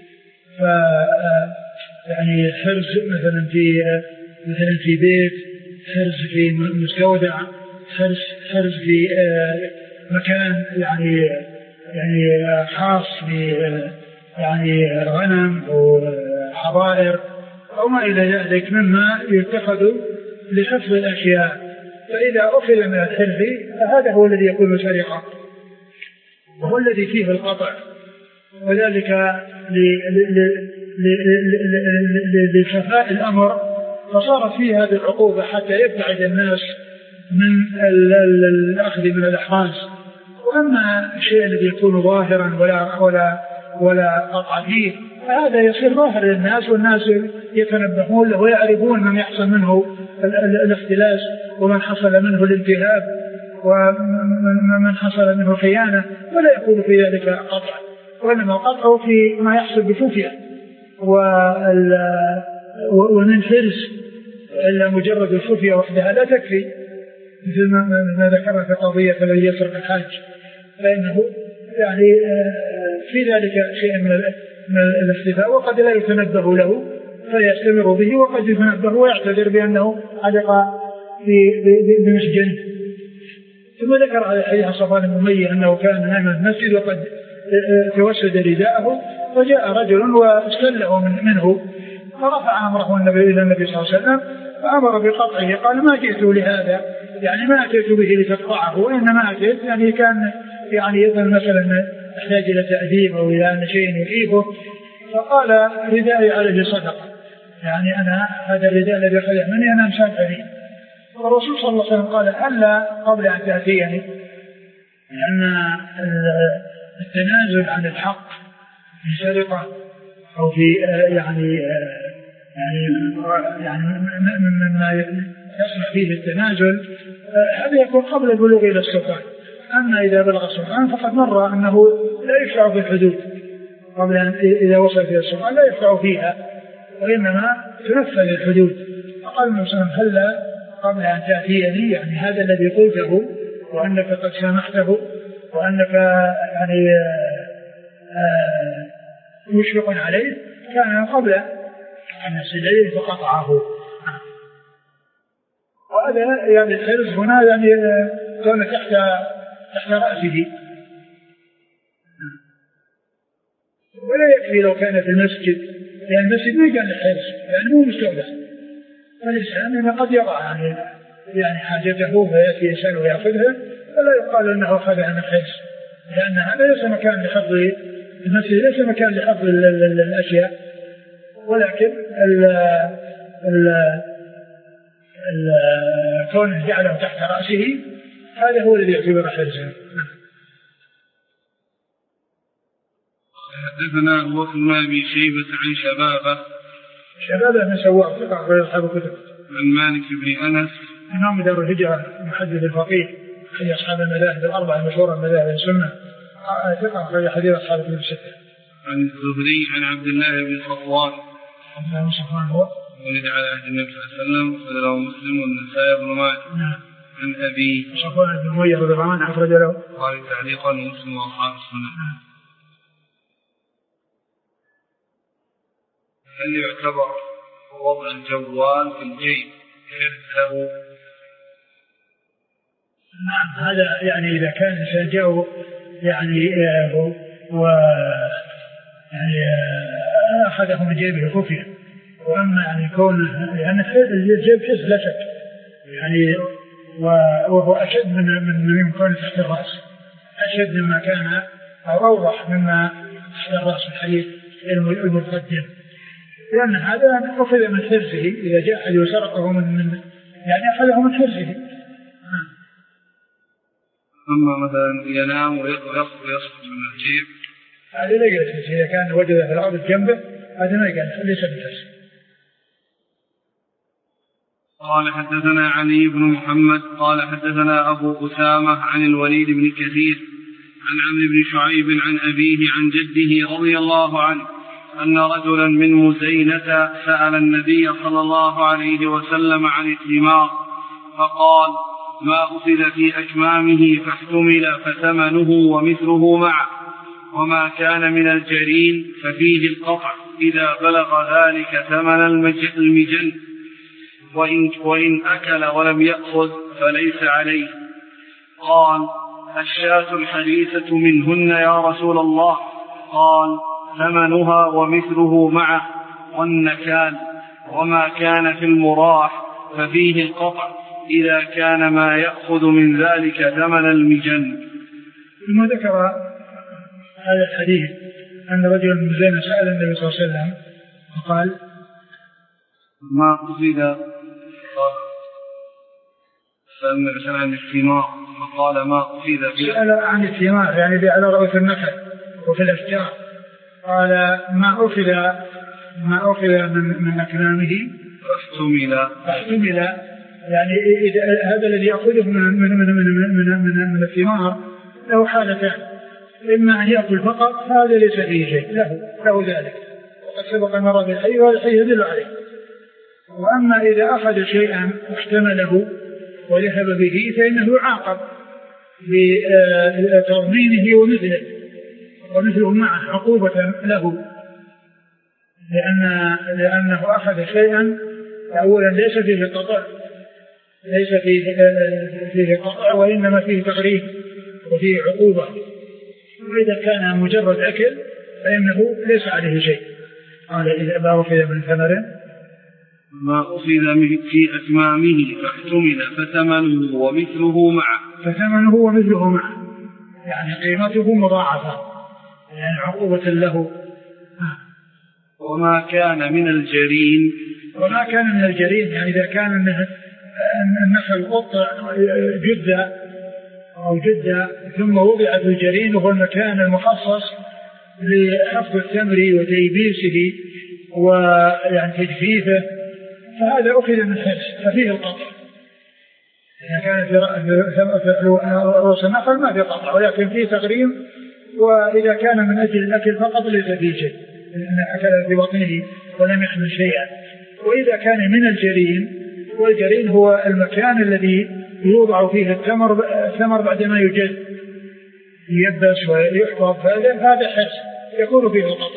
Speaker 2: يعني حرز مثلا في بيت، حرز في مستودع، حرز في مكان يعني خاص يعني غنم أو حظائر أو ما إلى ذلك مما يتخذ لحفظ الأشياء. فإذا أخذ من الحرز هذا هو الذي يكون سرقة، وهو الذي فيه القطع، وذلك لخفاء الأمر فصارت فيه هذه العقوبة حتى يبتعد الناس من الأخذ من الأحراز. وأما الشيء الذي يكون ظاهرا ولا قطع فيه فهذا يصير ظاهر للناس، والناس يتنبهون له ويعرفون من يحصل منه الاختلاس ومن حصل منه الالتهاب ومن حصل منه خيانة، ولا يكون في ذلك قطع، وإنما قطعه في ما يحصل بخفية ومن حرز، إلا مجرد الخفية وحدها لا تكفي، مثل ما ذكرنا في قضية الذي يسرق الحاج، فإنه يعني في ذلك شيء من الاختفاء، وقد لا يتنبه له فيستمر به، وقد يتنبه ويعتذر بأنه علق بمسجن. ثم ذكر على حديث صفوان بن أمية أنه كان نائما في المسجد وقد توسد رداءه، فجاء رجل واستله منه فرفع أمره إلى النبي صلى الله عليه وسلم فأمر بقطعه. قال ما جئت لهذا، يعني ما أتيت به لتقطعه، وإنما أتيت يعني كان يعني يظن مثلا يحتاج إلى تأديب أو إلى أن شيء يخيفه، فقال ردائي عليه صدقة، يعني أنا هذا الرداء الذي أخذه مني أنا مسافر فيه. والرسول صلى الله عليه وسلم قال ألا قبل أن تأتيني، لأن التنازل عن الحق في سرقة أو في يعني مما يصلح فيه التنازل هذا يكون قبل البلوغ إلى السلطان. أما إذا بلغ السلطان فقد مر أنه لا يشرع في الحدود قبل أن إذا وصل إلى السلطان لا يشرع فيها، وإنما تنفذ الحدود. فقال النبي صلى الله عليه وسلم هلا قبل أن تأتيني، يعني هذا الذي قلته وأنك قد سامحته وأنك يعني مشفق عليه كان قبل أن يصل إليه فقطعه. وهذا يعني الحرص هنا يعني كان تحت رأسه، ولا يكفي لو كان في المسجد، لأن المسجد ما كان الحرص يعني مو مستودع، فالإنسان قد يضع يعني حاجته فيأتي إنسان ويأخذها، فلا يقال أنه أخذها من الحرص، لأن هذا ليس مكان لحفظ المسجد، ليس مكان لحفظ الأشياء، ولكن كونه جعله تحت رأسه هذا هو الذي يعتبر حرصا.
Speaker 1: حدثنا أبو بكر بن أبي شيبة عن
Speaker 2: شبابه من سواء ثقة غير أصحاب الكتب.
Speaker 1: عن مالك بن أنس
Speaker 2: إمام دار الهجرة المحدث الفقيه في أصحاب المذاهب الأربعة المشهورة المذاهب السنة، ثقة غير حديث أصحاب الكتب الستة.
Speaker 1: عن الزهري عن عبد الله بن صفوان
Speaker 2: هو
Speaker 1: ولد على عهد النبي صلى الله عليه وسلم وصدره مسلم والنسائي بن ماجه. عن أبي
Speaker 2: صفوان بن أمية رضي الله عنه أخرج له
Speaker 1: قال تعليقا مسلم وأصحاب السنة. هل يعتبر وضع الجوال في الجيب حرز له؟
Speaker 2: نعم، هذا يعني إذا كان الإنسان جاءه يعني أخذه من جيبه خفية، وأما يعني كونه لأن الجيب حرز لا شك يعني، وهو أشد من كونه تحت الرأس، أشد مما كان أو أوضح مما تحت الرأس الحديث المتقدم، لأن هذا أخذ من حرزه، إذا جاء أحد وسرقه من يعني أخذه من حرزه.
Speaker 1: أما مثلا ينام ويصحب من الجيب
Speaker 2: هذا لا يجلس، إذا كان وجد في الأرض جنبه هذا ما يجلس، ليس بالحرز.
Speaker 1: قال حدثنا علي بن محمد قال حدثنا أبو أسامة عن الوليد بن كثير عن عمرو بن شعيب عن أبيه عن جده رضي الله عنه أن رجلا من مزينة سأل النبي صلى الله عليه وسلم عن الثمار فقال ما أخذ في أكمامه فاحتمل فثمنه ومثله معه، وما كان من الجرين ففيه القطع إذا بلغ ذلك ثمن المجن، وإن أكل ولم يأخذ فليس عليه. قال الشاة الحديثة منهن يا رسول الله؟ قال ثمنها ومثله معه والنكال، وما كان في المراح ففيه القطع إذا كان ما يأخذ من ذلك ثمن المجن.
Speaker 2: ثم ذكر هذا الحديث أن رجل من مزينة سأل النبي صلى الله عليه وسلم وقال
Speaker 1: ما أخذ، سأل عن الثمار فقال ما أخذ،
Speaker 2: سأل عن الثمار يعني على رؤوس النخل وفي الأشجار، قال ما أخذ من أكمامه فاحتمل، يعني هذا الذي يأخذه من الثمار له حالتان، إما أن يأكل فقط هذا ليس فيه شيء له ذلك، وقد سبق مرة بالحي وهذا الحي يدل عليه، وأما إذا أخذ شيئا واحتمله وذهب به فإنه يعاقب بتضمينه ومثله معه عقوبة له، لأنه أخذ شيئا أولا ليس فيه قطع وإنما فيه تغريب وفيه عقوبة، وإذا كان مجرد أكل فإنه ليس عليه شيء. قال إذا ما أخذ من ثمر
Speaker 1: ما أخذ في أكمامه فاحتمل فثمنه ومثله معه، يعني قيمته مضاعفة، يعني عقوبة له. وما كان من الجرين.
Speaker 2: وما كان من الجرين يعني إذا كان النخل قطع جدة أو جدة ثم وضع في الجرين وهو المكان المخصص لحفظ التمر وتيبيسه ويعني تجفيفه، فهذا أخذ من حرص ففيه القطع. إذا كان في رؤوس النخل ما في قطع ولكن فيه تغريم، وإذا كان من أجل الأكل فقط ليس فيه شيء لأن أكل في بطنه ولم يحمل شيئا. وإذا كان من الجرين، والجرين هو المكان الذي يوضع فيه الثمر بعدما يجد يبس ويحفظ، هذا حرص يكون فيه القطع.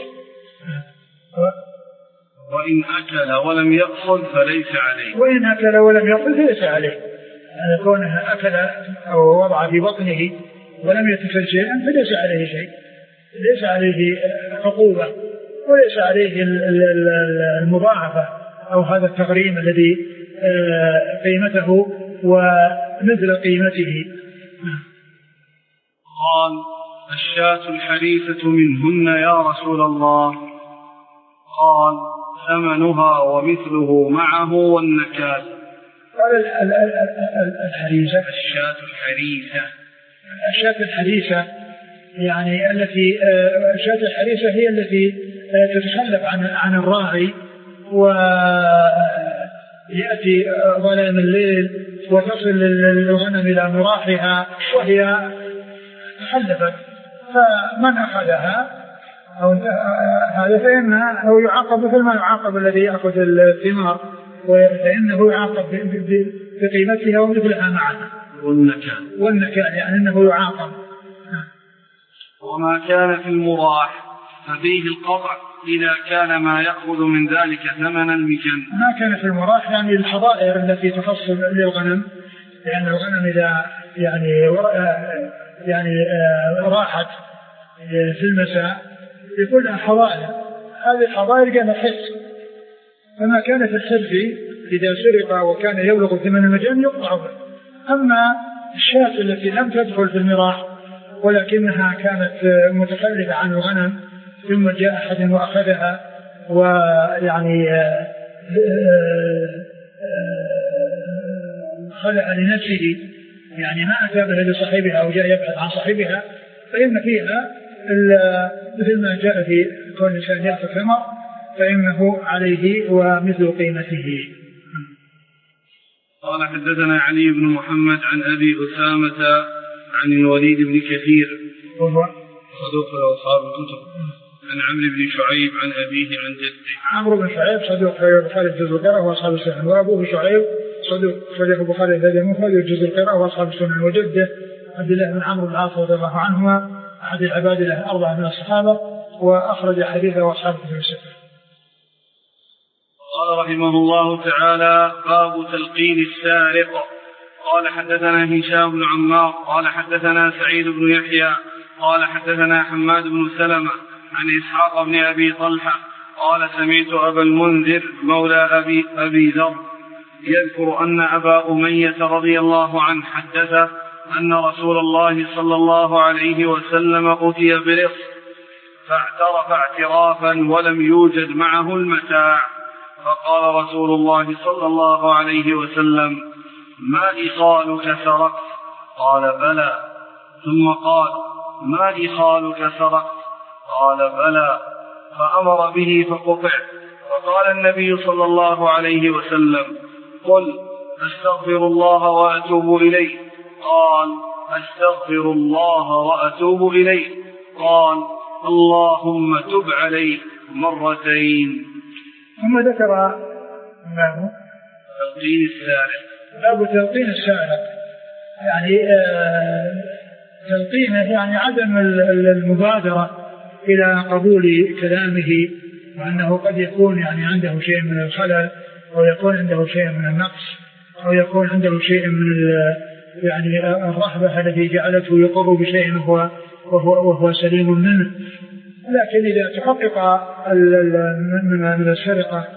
Speaker 1: وإن أكل ولم يأكل فليس عليه.
Speaker 2: وإن أكل ولم يأكل فليس عليه، يعني كونه أكل أو وضع في بطنه ولم يتكل شيئا فليس عليه شيء، ليس عليه عقوبة وليس عليه المضاعفة أو هذا التغريم الذي قيمته ومثل قيمته.
Speaker 1: قال: الشاة الحريثة منهن يا رسول الله؟ قال: ثمنها ومثله معه والنكال.
Speaker 2: قال الحريثة الشاة الحريثة يعني التي الشاة الحريثة هي التي تتخلف عن الراعي ويأتي ظلام الليل وتصل الغنم إلى مراحها وهي تخلفت، فمن أخذها أو هذا فإنه يعاقب مثل ما يعاقب الذي يأخذ الثمار، فإنه يعاقب بقيمتها ومثلها معها. والنكال يعني أنه يعاقب.
Speaker 1: وما كان في المراح ففيه القطع إذا كان ما يأخذ من ذلك ثمن المجن.
Speaker 2: ما كان في المراح يعني الحظائر التي تخص للغنم، لأن الغنم إذا يعني راحت في المساء يكون لها حظائر، هذه الحظائر كانت حرص، فما كان في الحرص إذا سرق وكان يبلغ ثمن المجن يقطع به. أما الشاة التي لم تدخل في المراح ولكنها كانت متخلفة عن الغنم ثم جاء أحد وأخذها ويعني خلع لنفسه، يعني ما أتى بها لصاحبها أو جاء يبحث عن صاحبها، فإن فيها مثل ما جاء في كون الإنسان يأخذ ثمر فإنه عليه ومثل قيمته.
Speaker 1: قال: حدثنا علي بن محمد عن أبي أسامة عن الوليد بن كثير
Speaker 2: وهو
Speaker 1: صدوق أصحاب الكتب، عن عمرو بن شعيب عن أبيه عن جده.
Speaker 2: عمرو بن شعيب صدوق خرج البخاري في جزء القراءة وأصحاب السنن، وأبوه شعيب صدوق خرج البخاري في المفرد وجزء القراءة وأصحاب السنن، وجده عبد الله بن عمرو بن العاص رضي الله عنهما أحد العباد له 4 من الصحابة وأخرج حديثه وأصحاب الكتب الستة.
Speaker 1: قال رحمه الله تعالى: باب تلقين السارق. قال: حدثنا هشام بن عمار قال حدثنا سعيد بن يحيى قال حدثنا حماد بن سلمة عن إسحاق بن أبي طلحة قال: سمعت أبا المنذر مولى أبي ذر يذكر أن أبا أمية رضي الله عنه حدث أن رسول الله صلى الله عليه وسلم أتي برص فاعترف اعترافا ولم يوجد معه المتاع، فقال رسول الله صلى الله عليه وسلم: ما إخالك سرقت؟ قال: بلى. ثم قال: ما إخالك سرقت؟ قال: بلى. فأمر به فقطع. فقال النبي صلى الله عليه وسلم: قل أستغفر الله وأتوب إليه. قال: أستغفر الله وأتوب إليه. قال: اللهم تب عليه مرتين.
Speaker 2: ثم ذكر باب
Speaker 1: تلقين السارق.
Speaker 2: باب تلقين السارق يعني تلقينه يعني عدم المبادرة إلى قبول كلامه، وأنه قد يكون يعني عنده شيء من الخلل أو يكون عنده شيء من النقص أو يكون عنده شيء من يعني الرهبة التي جعلته يقر بشيء وهو سليم منه. لكن إذا تحقق من السرقة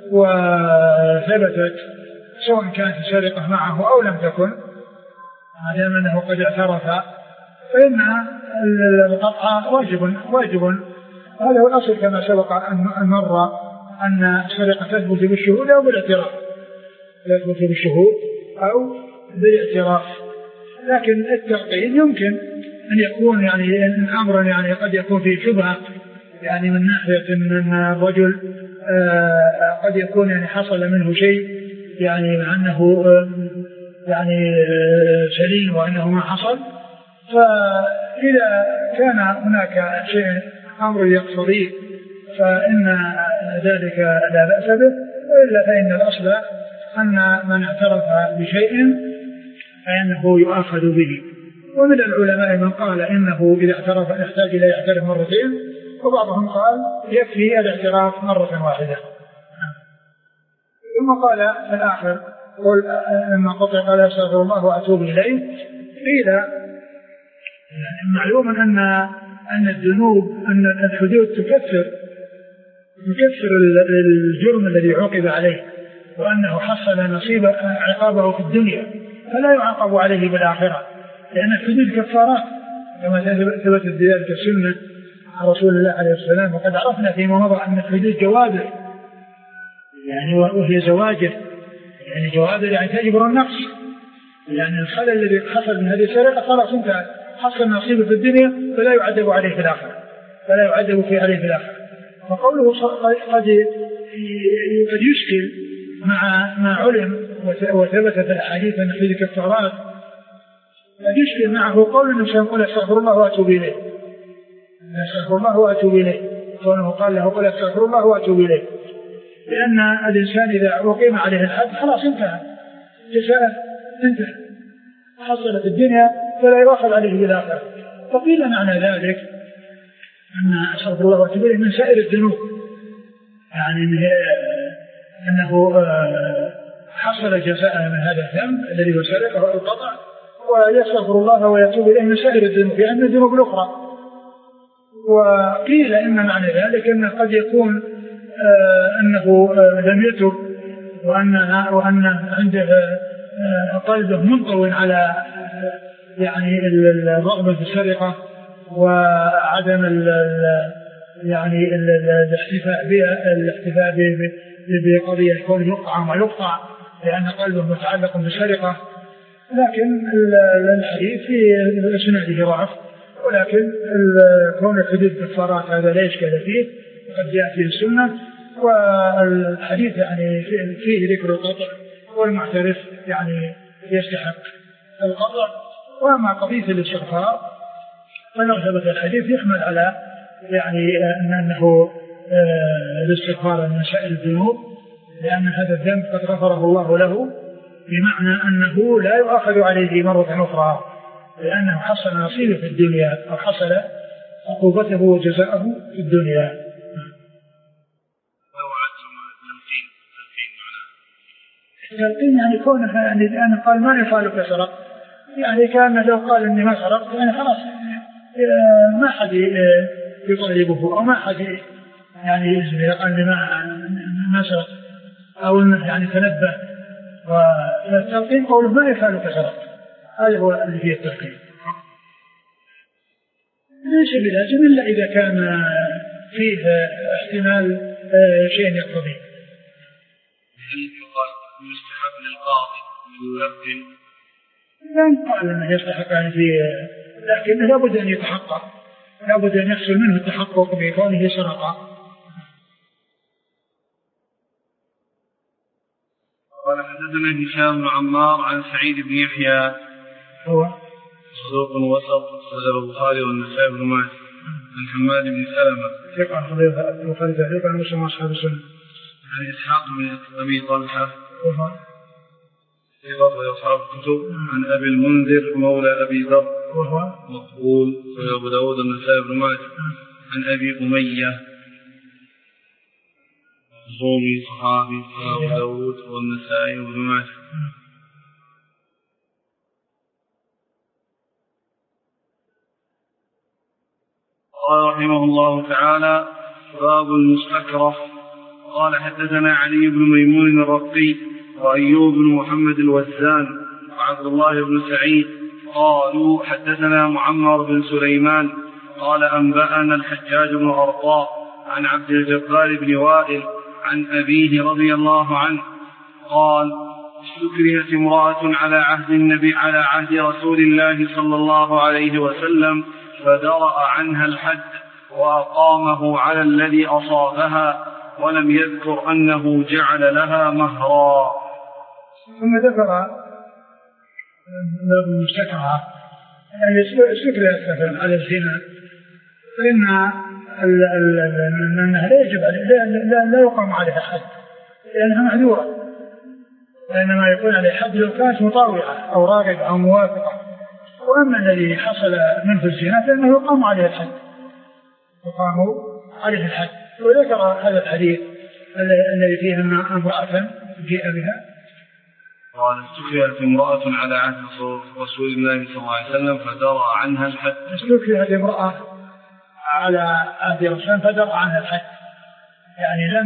Speaker 2: وثبتت سواء كانت السرقة معه أو لم تكن، ما دام أنه قد اعترف فإن القطع واجب هذا هو الأصل كما سبق أن مر أن السرقة تثبت بالشهود أو بالاعتراف، تثبت بالشهود أو بالاعتراف. لكن التعطيل يمكن أن يكون يعني أمرا يعني قد يكون فيه شبهة يعني من ناحية أن الرجل قد يكون يعني حصل منه شيء يعني مع أنه يعني سليم وأنه ما حصل. فإذا كان هناك شيء أمر يقتضيه فإن ذلك لا بأس به، وإلا فإن الأصل أن من اعترف بشيء فإنه يؤاخذ به. ومن العلماء من قال إنه إذا اعترف يحتاج إلى يعترف مرتين، وبعضهم قال يكفي الاعتراف مرة واحدة. ثم قال في الآخر قل لما قطع قال أستغفر الله وأتوب إليه. قيل معلوم أن الذنوب أن الحدود تكفر الجرم الذي عوقب عليه، وأنه حصل نصيب عقابه في الدنيا فلا يعاقب عليه بالآخرة، لأن الحدود كفارات كما ثبتت بذلك السنة عن رسول الله عليه السلام. وقد عرفنا فيما مضى أن الحدود جوابر يعني وهي زواجر، يعني جوابر يعني تجبر النقص، يعني الخلل الذي حصل من هذه السرقة خلاص انتهى، حصل نصيبه في الدنيا فلا يعذب عليه في الآخرة، فلا يعذب في عليه في الآخرة. فقوله قد يشكل مع ما علم وثبتت الأحاديث أن فيه كفارات، قد يشكل معه قول النبي صلى الله عليه وسلم أستغفر الله وأتوب إليه، أستغفر الله وأتوب إليه، كونه قال له قل أستغفر الله وأتوب إليه، لأن الإنسان إذا أقيم عليه الحد خلاص انتهى، جزاء انتهى، حصلت الدنيا فلا يؤاخذ عليه بالآخرة. فقيل معنى ذلك أن أستغفر الله وأتوب إليه من سائر الذنوب، يعني أنه حصل جزاء من هذا الذنب الذي هو سرقة أو القطع، ويستغفر الله ويتوب إليه من سائر الذنوب لأن الذنوب الأخرى. وقيل إن معنى ذلك أنه قد يكون أنه لم يتب وأن عنده قلبه منطوي على يعني الرغبة في السرقة وعدم يعني الاحتفاء بقضية كون يقطع وما يقطع لأن قلبه متعلق بالسرقة. لكن الحديث في سنده ضعف، ولكن كون الحدود كفارات هذا لا إشكال فيه، قد جاء فيه السنة. والحديث يعني فيه ذكر القطع، والمعترف يعني يستحق القطع. وما قضية الاستغفار فلو ثبت الحديث يحمل على يعني أنه الاستغفار من سائر الذنوب، لأن هذا الذنب قد غفره الله له، بمعنى أنه لا يؤاخذ عليه مرة أخرى لأنه حصل نصيبه في الدنيا أو حصل عقوبته وجزاءه في الدنيا. التلقين يعني كونه يعني الآن قال ما يفعلك سرق، يعني كان لو قال إني ما سرقت يعني خلاص ما حد يطالبه أو ما حد يعني يزمي قال لي ما سرقت أو يعني تنبه. والتلقين قوله ما يفعلك سرقت، هذا هو اللي فيه التلقين. ليس بلازم إلا إذا كان فيه احتمال شيء يقتضي.
Speaker 1: يستحق للقاضي يلقن،
Speaker 2: لا قال انه يستحق يعني فيه، لكن لابد ان يتحقق، لابد ان يحصل منه التحقق بكونه سرقا.
Speaker 1: قال حدثنا هشام بن عمار عن سعيد بن يحيى
Speaker 2: هو
Speaker 1: صدوق وسط صدر البخاري والنسائي بن ماجه عن حماد بن سلمة
Speaker 2: ثقة عن حذيفة البخاري تعليقا عن مسلم أصحاب السنة
Speaker 1: عن إسحاق بن أبي طلحة ثقة وأصحاب الكتب عن أبي المنذر مولى أبي ذر مقبول وأبو داود النسائي بن ماجه عن أبي أمية الرومي صحابي وأبو داود والنسائي بن ماجه. قال رحمه الله تعالى باب المستكره. قال حدثنا علي بن ميمون الرقي وأيوب بن محمد الوزان وعبد الله بن سعيد قالوا حدثنا معمر بن سليمان قال أنبأنا الحجاج بن أرطاء عن عبد الجبار بن وائل عن أبيه رضي الله عنه قال استكرهت امرأة على عهد رسول الله صلى الله عليه وسلم فدرأ عنها الحد وأقامه على الذي أصابها ولم يذكر أنه جعل لها مهرا.
Speaker 2: ثم ذكر باب المستكرهة يعني استكرهت على الزنا فإنها لا يجب لا يقام عليها حد لأنها معذورة، وإنما يكون عليه حد لو كانت مطاوعة أو راغبة أو موافقة. وأما الذي حصل منه الزنا فإنه يقام عليه الحد وذكر هذا الحديث الذي فيه امرأة جاء بها
Speaker 1: قال استكرهت امرأة على عهد رسول الله صلى الله عليه وسلم فدرأ عنها الحد.
Speaker 2: استكرهت امرأة على عهد رسول الله فدرأ عنها الحد يعني لم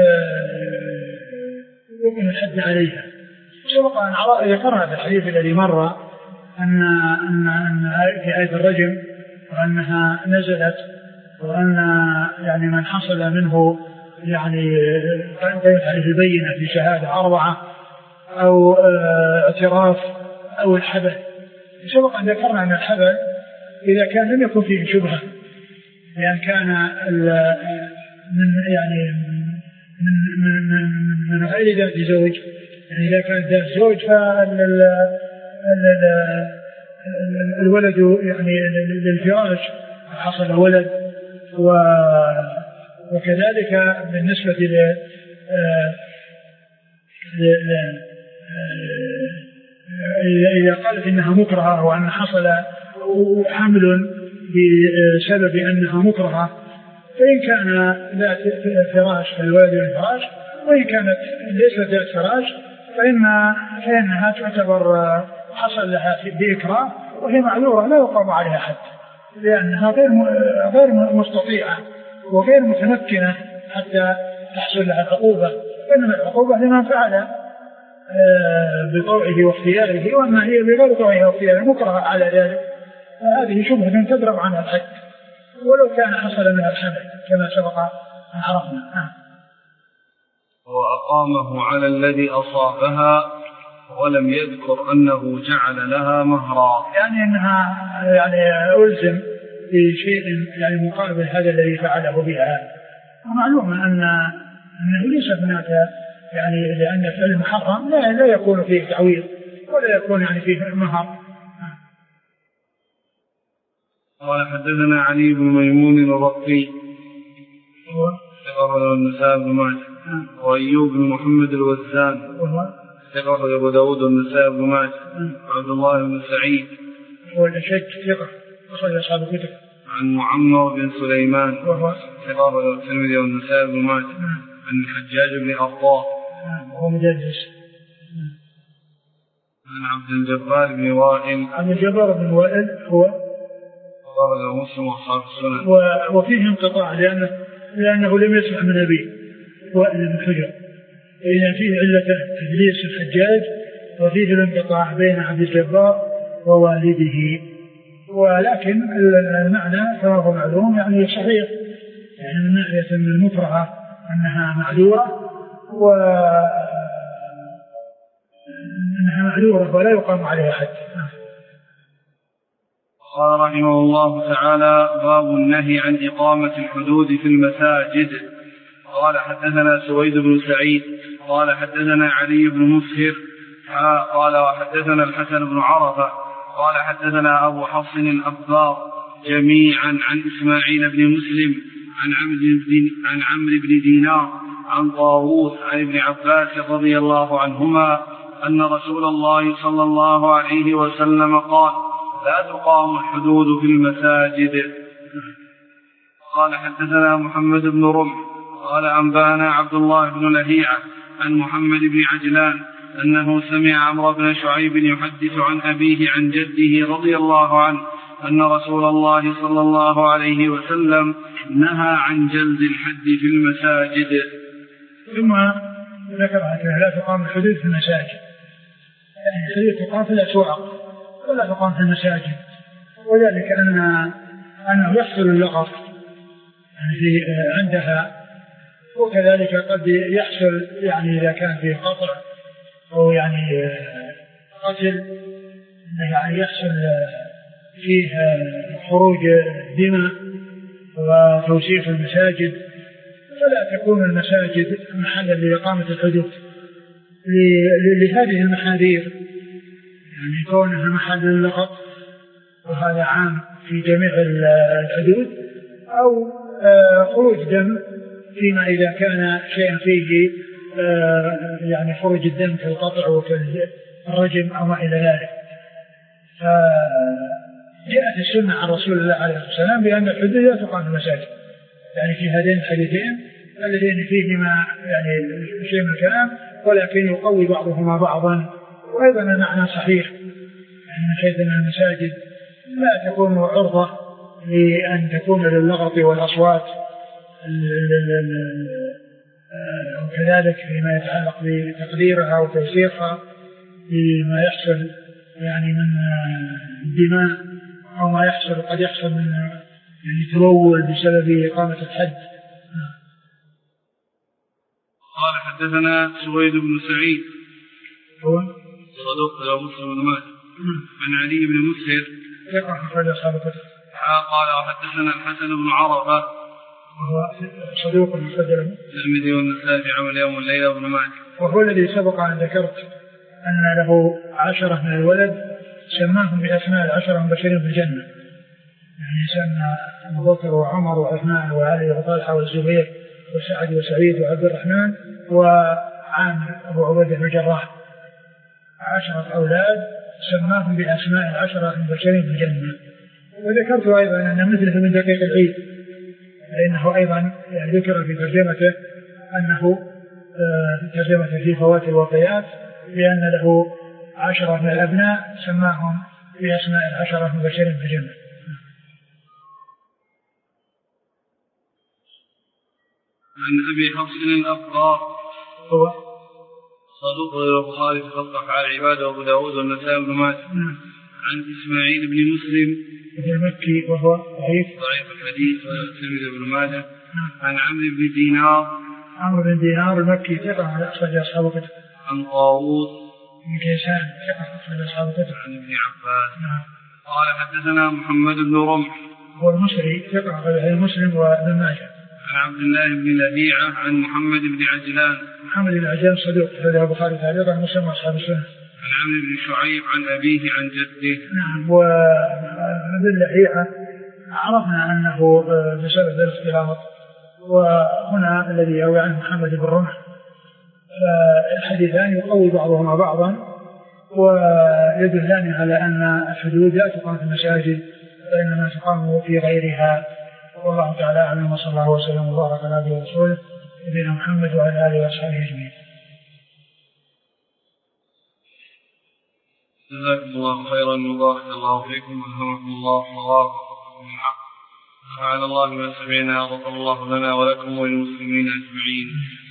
Speaker 2: يكن الحد عليها. سبق أن ذكرنا في الحديث الذي مر أن في آية الرجم وأنها نزلت وأن يعني من حصل منه يعني قيمت عليه البينة في شهادة 4 أو اعتراف أو الحبل. سبق أن ذكرنا أن الحبل إذا كان لم يكن فيه شبهة لأن كان من غير ذات زوج، يعني إذا كان ذات زوج فالولد يعني للفراش حصل ولد، وكذلك بالنسبة إذا قالت إنها مكرهة وأن حصل حمل بسبب أنها مكرهة فإن كان ذات فراش فالولد للفراش، وإن كانت ليست ذات فراش فإنها تعتبر حصل لها بإكراه وهي معذورة لا يقام عليها حد لأنها غير مستطيعة وغير متمكنة حتى تحصل لها العقوبة، فإنما العقوبة لمن فعل بطوعه واختياره، وأما هي بغير طوعه واختياره مكرهة على ذلك فهذه شبهة تدرب عنها الحد ولو كان حصل منها الحمل كما سبق أن عرفنا.
Speaker 1: وأقامه على الذي أصابها ولم يذكر أنه جعل لها مهرا،
Speaker 2: يعني أنها يعني ألزم بشيء يعني مقابل هذا الذي فعله بها. ومعلوم أنه ليس هناك يعني لأن فعل محرم لا يكون فيه تعويض ولا يكون يعني فيه مهر.
Speaker 1: قال حدثنا علي بن ميمون الرقي ثقة النسائي بن ماجه، وأيوب بن محمد الوزان ثقة أبو داود والنسائي بن ماجه، وعبد الله بن سعيد
Speaker 2: هو الأشد ثقة أخرج أصحاب الكتب،
Speaker 1: عن معمر بن سليمان ثقة الترمذي والنسائي بن ماجه، عن الحجاج بن أرطاء
Speaker 2: وهو مدلس،
Speaker 1: عن عبد الجبار بن وائل.
Speaker 2: عبد الجبار بن وائل هو
Speaker 1: أخرجه مسلم وأصحاب السنن،
Speaker 2: وفيه انقطاع لأنه لم يسمع من أبيه وائل بن حجر، إذا فيه علة تدليس الحجاج وفيه الانقطاع بين عبد الجبار ووالده، ولكن المعنى كما هو معلوم يعني صحيح، يعني من ناحية من المكرهة أنها معذورة ولا يقام عليها حد.
Speaker 1: قال رحمه الله تعالى باب النهي عن إقامة الحدود في المساجد. قال حدثنا سويد بن سعيد قال حدثنا علي بن مسهر قال وحدثنا الحسن بن عرفة قال حدثنا أبو حفص الأبار جميعا عن إسماعيل بن مسلم عن عمرو بن دينار عن طاووس عن ابن عباس رضي الله عنهما أن رسول الله صلى الله عليه وسلم قال لا تقام الحدود في المساجد. قال حدثنا محمد بن رمح قال أنبانا عبد الله بن لهيعة عن محمد بن عجلان أنه سمع عمرو بن شعيب يحدث عن أبيه عن جده رضي الله عنه أن رسول الله صلى الله عليه وسلم نهى عن جلد الحد في المساجد.
Speaker 2: ثم ذكر لا تقام الحدود في المساجد، يعني الحدود تقام في الأسواق ولا تقام في المساجد، وذلك أن أنه يحصل اللغط يعني عندها، وكذلك قد يحصل يعني إذا كان فيه قطع أو يعني قتل يعني يحصل فيه خروج دماء وتوسيخ المساجد، فلا تكون المساجد محلا لإقامة الحدود لهذه المحاذير، يعني كونها محل اللغط وهذا عام في جميع الحدود، أو خروج دم فيما إذا كان شيئا فيه يعني خروج الدم كالقطع وكالرجم أو ما إلى ذلك. فجاءت السنة عن رسول الله عليه الصلاة والسلام بأن الحدود لا تقام في المساجد، يعني في هذين الحديثين الذين فيهما يعني شيء من الكلام، ولكن يقوي بعضهما بعضا. وأيضا المعنى صحيح يعني من حيث أن المساجد لا تكون عرضة لأن تكون للغط والأصوات، وكذلك فيما يتعلق بتقديرها وتوسيخها بما يحصل يعني من الدماء أو ما يحصل قد يحصل من يعني تلول بسبب إقامة الحد.
Speaker 1: قال حدثنا سويد بن سعيد
Speaker 2: هو
Speaker 1: صدوق له مسلم بن ماجه عن علي بن مسهر
Speaker 2: ثقة أخرج أصحاب الكتب.
Speaker 1: قال وحدثنا الحسن بن عرفة
Speaker 2: وهو صدوق مسجل
Speaker 1: الترمذي والنسائي في عمل يوم والليلة وابن ماجه،
Speaker 2: وهو الذي سبق أن ذكرت أن له 10 من الولد سماهم بأسماء 10 مبشرين بالجنة، يعني سمى أبو بكر وعمر وعثمان وعلي وطلحة والزبير وسعد وسعيد وعبد الرحمن وعامر أبو عبيدة بن الجراح، 10 أولاد سماهم بأسماء 10 مبشرين بالجنة. وذكرت أيضا أن مثله من دقيق العيد، لأنه أيضا ذكر في ترجمته أنه ترجمته في فوات الوفيات بأن له 10 من الأبناء سماهم بأسماء 10 مبشرين بالجنة.
Speaker 1: عن أبي حفص الأخبار
Speaker 2: هو
Speaker 1: صدوق البخاري في خلق أفعال العباد وأبو داود والنسائي بن ماجه. عن إسماعيل بن مسلم
Speaker 2: المكي وهو ضعيف
Speaker 1: الحديث والترمذي بن ماجه. عن عمرو بن دينار
Speaker 2: المكي ثقة أخرج أصحاب الكتب.
Speaker 1: عن طاووس
Speaker 2: بن كيسان ثقة أخرج أصحاب الكتب.
Speaker 1: عن ابن عباس قال حدثنا محمد بن رمح
Speaker 2: هو المصري ثقة أخرج مسلم وابن ماجه.
Speaker 1: عن عبد الله بن لبيعة عن محمد بن عجلان
Speaker 2: صدوق أخرج البخاري تعليقا مسلم وأصحاب السنة.
Speaker 1: عن عمرو بن شعيب عن أبيه عن جده.
Speaker 2: نعم. وابن لبيعة عرفنا أنه بسبب الاختلاط، وهنا الذي يروي عنه محمد بن رمح، الحديثان يقوي بعضهما بعضا ويدلان على أن الحدود لا تقام في المساجد وإنما تقام في غيرها. والله تعالى أعلم، وصلى الله وسلم وبارك على عبده ورسوله نبينا محمد وعلى آله وأصحابه أجمعين.
Speaker 1: جزاكم الله خيرا وبارك الله فيكم ورحمكم الله وبارك الحق. سبحان الله ما سمعنا غفر الله لنا ولكم وللمسلمين أجمعين.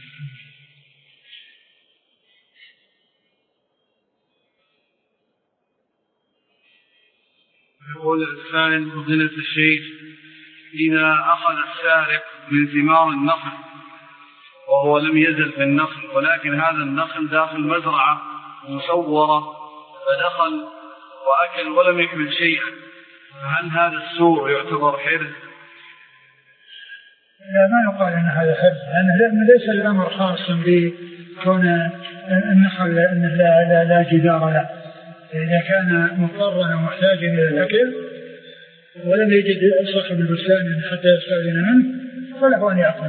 Speaker 1: يقول السائل فضيلة الشيخ، إذا أخذ السارق من ثمار النخل وهو لم يزل في النخل، ولكن هذا النخل داخل مزرعة مصورة، فدخل وأكل ولم يحمل شيئا، فهل هذا السوء يعتبر حرز؟
Speaker 2: لا، ما يقال أن هذا حرز، لأنه ليس الأمر خاصا بكون النخل أنه لا جدار له. إذا كان مضطرا ومحتاجا إلى الأكل ولم يجد صاحب البستان حتى يستأذن منه فله أن يأكل.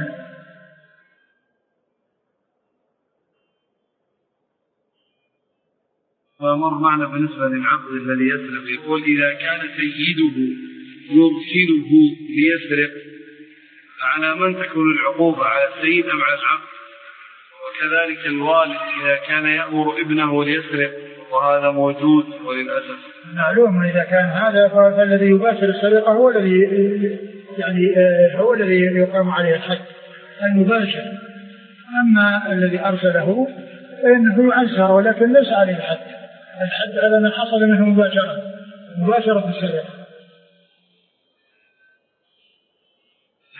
Speaker 1: ومر معنا بالنسبة للعبد الذي يسرق، يقول إذا كان سيده يرسله ليسرق، على من تكون العقوبة، على السيد أم على العبد؟ وكذلك الوالد إذا كان يأمر ابنه ليسرق وهذا موجود وللأسف.
Speaker 2: معلوم إذا كان هذا فالذي يباشر السرقة هو الذي هو الذي يقام عليه الحد المباشر، أما الذي أرسله فإنه يعزر ولكن ليس عليه الحد على من حصل منه مباشرة السرقة.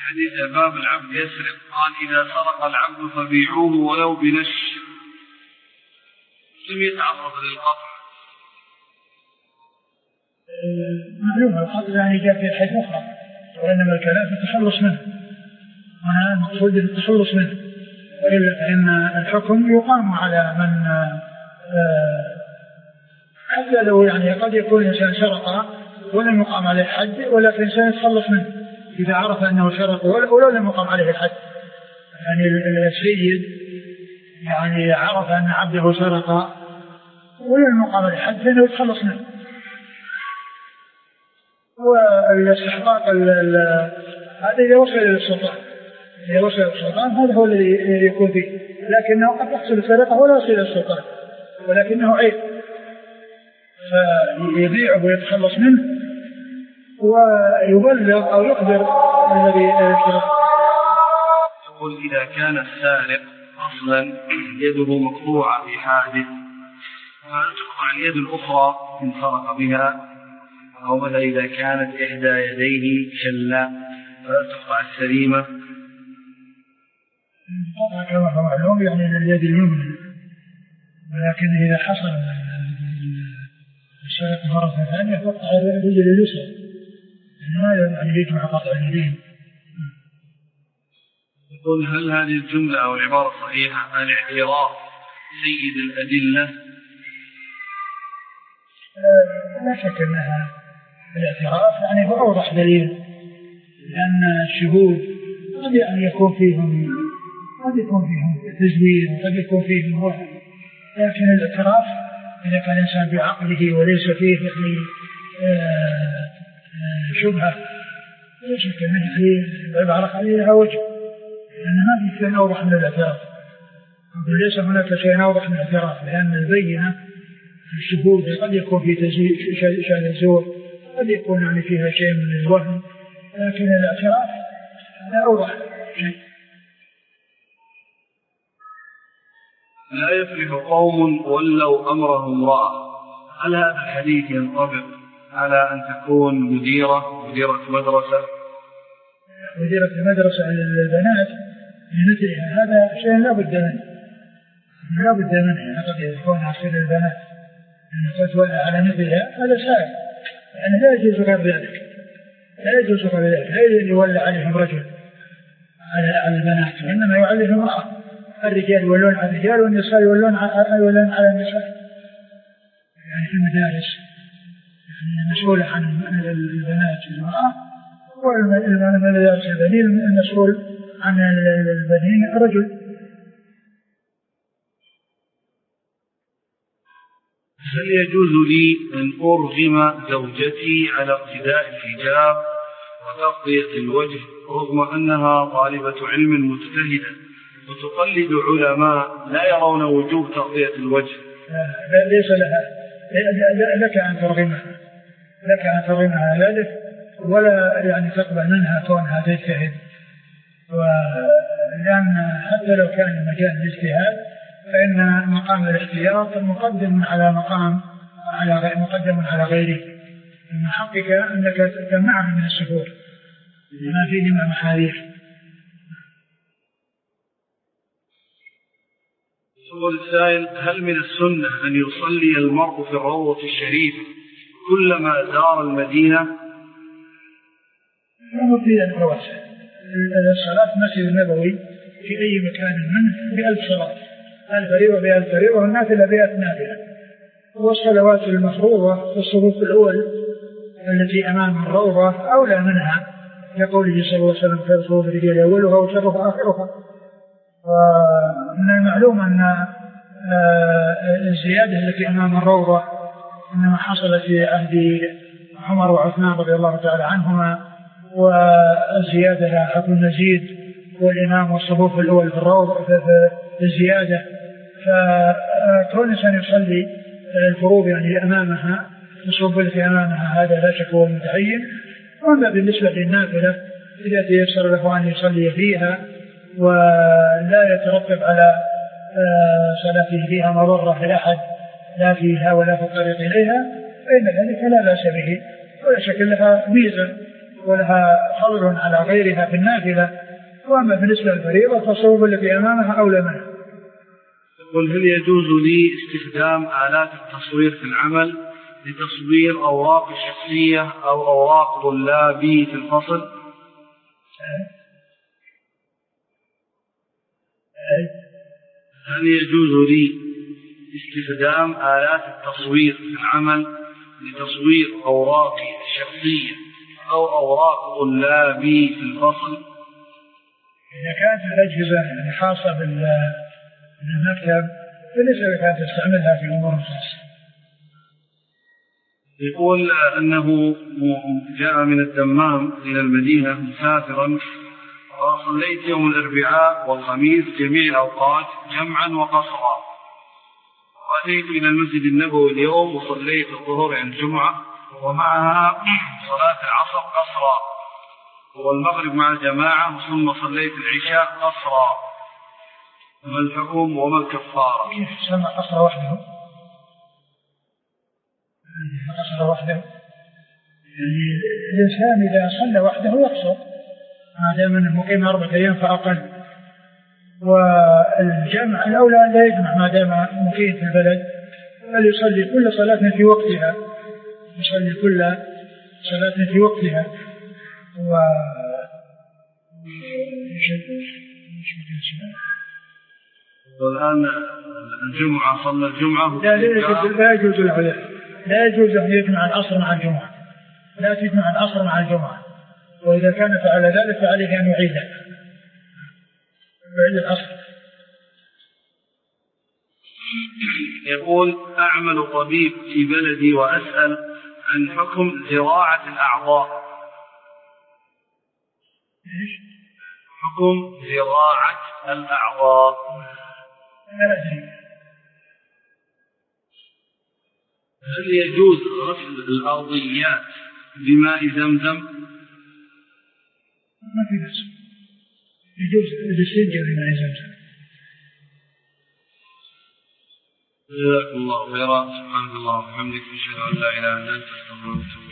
Speaker 1: حديث باب العبد يسرق قال إذا سرق العبد فبيعوه ولو بنش لم يتعرض للقطع.
Speaker 2: معلومة القطع يعني جاء في حديث أخرى وإنما الكلام في التخلص منه وأنا المقصود التخلص منه وإلا فإن الحكم يقام على من حتى لو يعني قد يكون الإنسان سرق ولم يقام عليه حد ولكن الإنسان يتخلص منه إذا عرف أنه سرق ولو لم يقام عليه الحد. يعني السيد يعني عرف أن عبده سرق ولم يقام عليه الحد فإنه يتخلص منه. والاستحقاق هذا إذا وصل إلى السلطان هذا هو الذي يكون فيه لكنه قد يحصل السرقة ولا يصل إلى السلطان ولكنه عيب فيبيعه ويتخلص منه ويبلغ أو يخبر الذي يسرق.
Speaker 1: يقول إذا كان السارق أصلا يده مقطوعة في حادث فهل تقطع اليد الأخرى إن سرق بها أو مثلا إذا كانت إحدى يديه شلا فهل تقطع السليمة؟
Speaker 2: طبعا كما هو معلوم يعني اليد اليمنى ولكن إذا حصل السرقة مرة ثانية تقطع اليد اليسرى ما يعني يجمع قطع اليدين.
Speaker 1: يقول هل هذه الجملة أو العبارة صحيحة عن اعتراف سيد الأدلة؟
Speaker 2: لا شك أنها الاعتراف يعني هو أوضح دليل لأن الشهود قد يعني يكون فيهم تزوير وقد يكون فيهم وهم لكن الاعتراف إذا كان الإنسان بعقله وليس فيه يعني شبهة لا شك أن العبارة عليها وجه لأن ما في شيء أوضح من الاعتراف وليس هناك شيء أوضح من الاعتراف لأن البينة في الشهود قد يكون في شأن الزور قد يكون يعني فيها شيء من الوهم لكن الاعتراف لا أوضح شيء.
Speaker 1: لا يفلح قوم ولوا أمره امرأة هل هذا الحديث ينطبق على أن تكون مديرة مدرسة
Speaker 2: للبنات لمثلها هذا شيء لا بد منه قد يكون عصير البنات أن تتولى على مثلها هذا سائل يعني لا يجوز غير ذلك لا يولى عليهم رجل على البنات وإنما يعلهم امرأة الرجال يولون على الرجال والنساء يولون على النساء يعني في المدارس يعني مسؤولة عن البنات المرأة والمدارس البنين المسؤول عن البنين الرجل.
Speaker 1: هل يجوز لي أن أرغم زوجتي على ارتداء الحجاب وتغطية الوجه رغم أنها طالبة علم مجتهدة وتقلد علماء لا يرون وجوب تغطية الوجه؟
Speaker 2: ليس لها لك أن ترغمها ذلك ولا يعني تقبل منها كونها تجتهد لأن حتى لو كان مجال الاجتهاد فإن مقام الاحتياط مقدم على غيره من حقك أنك تمنعه من السفور ما فيه من محاذير.
Speaker 1: سؤال السائل هل من السنة أن يصلي المرء في الروضة الشريفة كلما زار المدينة؟
Speaker 2: لا في الواسع الصلاة مسجد النبوي في أي مكان منه ب1000 صلاة الفريضة ب1000 فريضة والنافلة ب1000 نافلة والصلوات المفروضة في الصفوف الأول التي أمام الروضة أولى منها يقول صلى الله عليه وسلم خير صفوف الرجال أولها وشرها آخرها. ومن المعلوم أن الزيادة التي أمام الروضة إنما حصلت في عهد عمر وعثمان رضي الله تعالى عنهما والزيادة لها حكم المزيد والإمام والصفوف الأول في الروضة في الزيادة فكون الإنسان يصلي الفروض يعني أمامها الصفوف التي أمامها هذا لا شك هو متعين. وأما بالنسبة للنافلة إذا تيسر له أن يصلي فيها ولا يترتب على صلاته فيها مضرة لأحد لا فيها ولا في الطريق إليها فإن ذلك لا بأس به ولا شك لها ميزة ولها فضل على غيرها في النافلة. وأما بالنسبة للفريضة فالصوب التي أمامها أولى منها.
Speaker 1: قل هل يجوز لي استخدام آلات التصوير في العمل لتصوير أوراق شخصية أو أوراق طلابي في الفصل؟ هل يجوز لي استخدام آلات التصوير في العمل لتصوير أوراقي الشخصية أو أوراق طلابي في الفصل؟
Speaker 2: إذا كانت الأجهزة خاصة بالمكتب فليس لك أن تستعملها في أمور خاصة.
Speaker 1: يقول أنه جاء من الدمام إلى المدينة مسافرا، وصليت يوم الأربعاء والخميس جميع الأوقات جمعا وقصرا، وأتيت إلى المسجد النبوي اليوم وصليت الظهر عند الجمعة ومعها صلاة العصر قصرا، والمغرب مع الجماعة، ثم صليت العشاء قصرا، ما الحكم وما الكفارة؟
Speaker 2: كيف سمع قصر وحده؟ قصر وحده يعني الإنسان إذا صلى وحده يقصر ما دام أنه مقيم 4 أيام فأقل، والجمع الأولى أن لا يجمع ما دام مقيم في البلد، بل يصلي كل صلاة في وقتها، يصلي كل صلاة في وقتها.
Speaker 1: والآن الجمعة صلى الجمعة
Speaker 2: لا يجوز العذر، لا يجوز أن يجمع العصر مع الجمعة، لا تجمع العصر مع الجمعة، وإذا كان فعل ذلك فعليه أن يعيد العصر.
Speaker 1: يقول أعمل طبيب في بلدي وأسأل عن حكم زراعة الأعضاء. حكم زراعة الأعضاء. هل يجوز غسل الأرضيات بماء زمزم؟
Speaker 2: ما في بس، يجوز الاستنجاء بماء زمزم.
Speaker 1: جزاكم الله خيرا. سبحانك اللهم وبحمدك، أشهد أن لا إله إلا أنت، أستغفرك.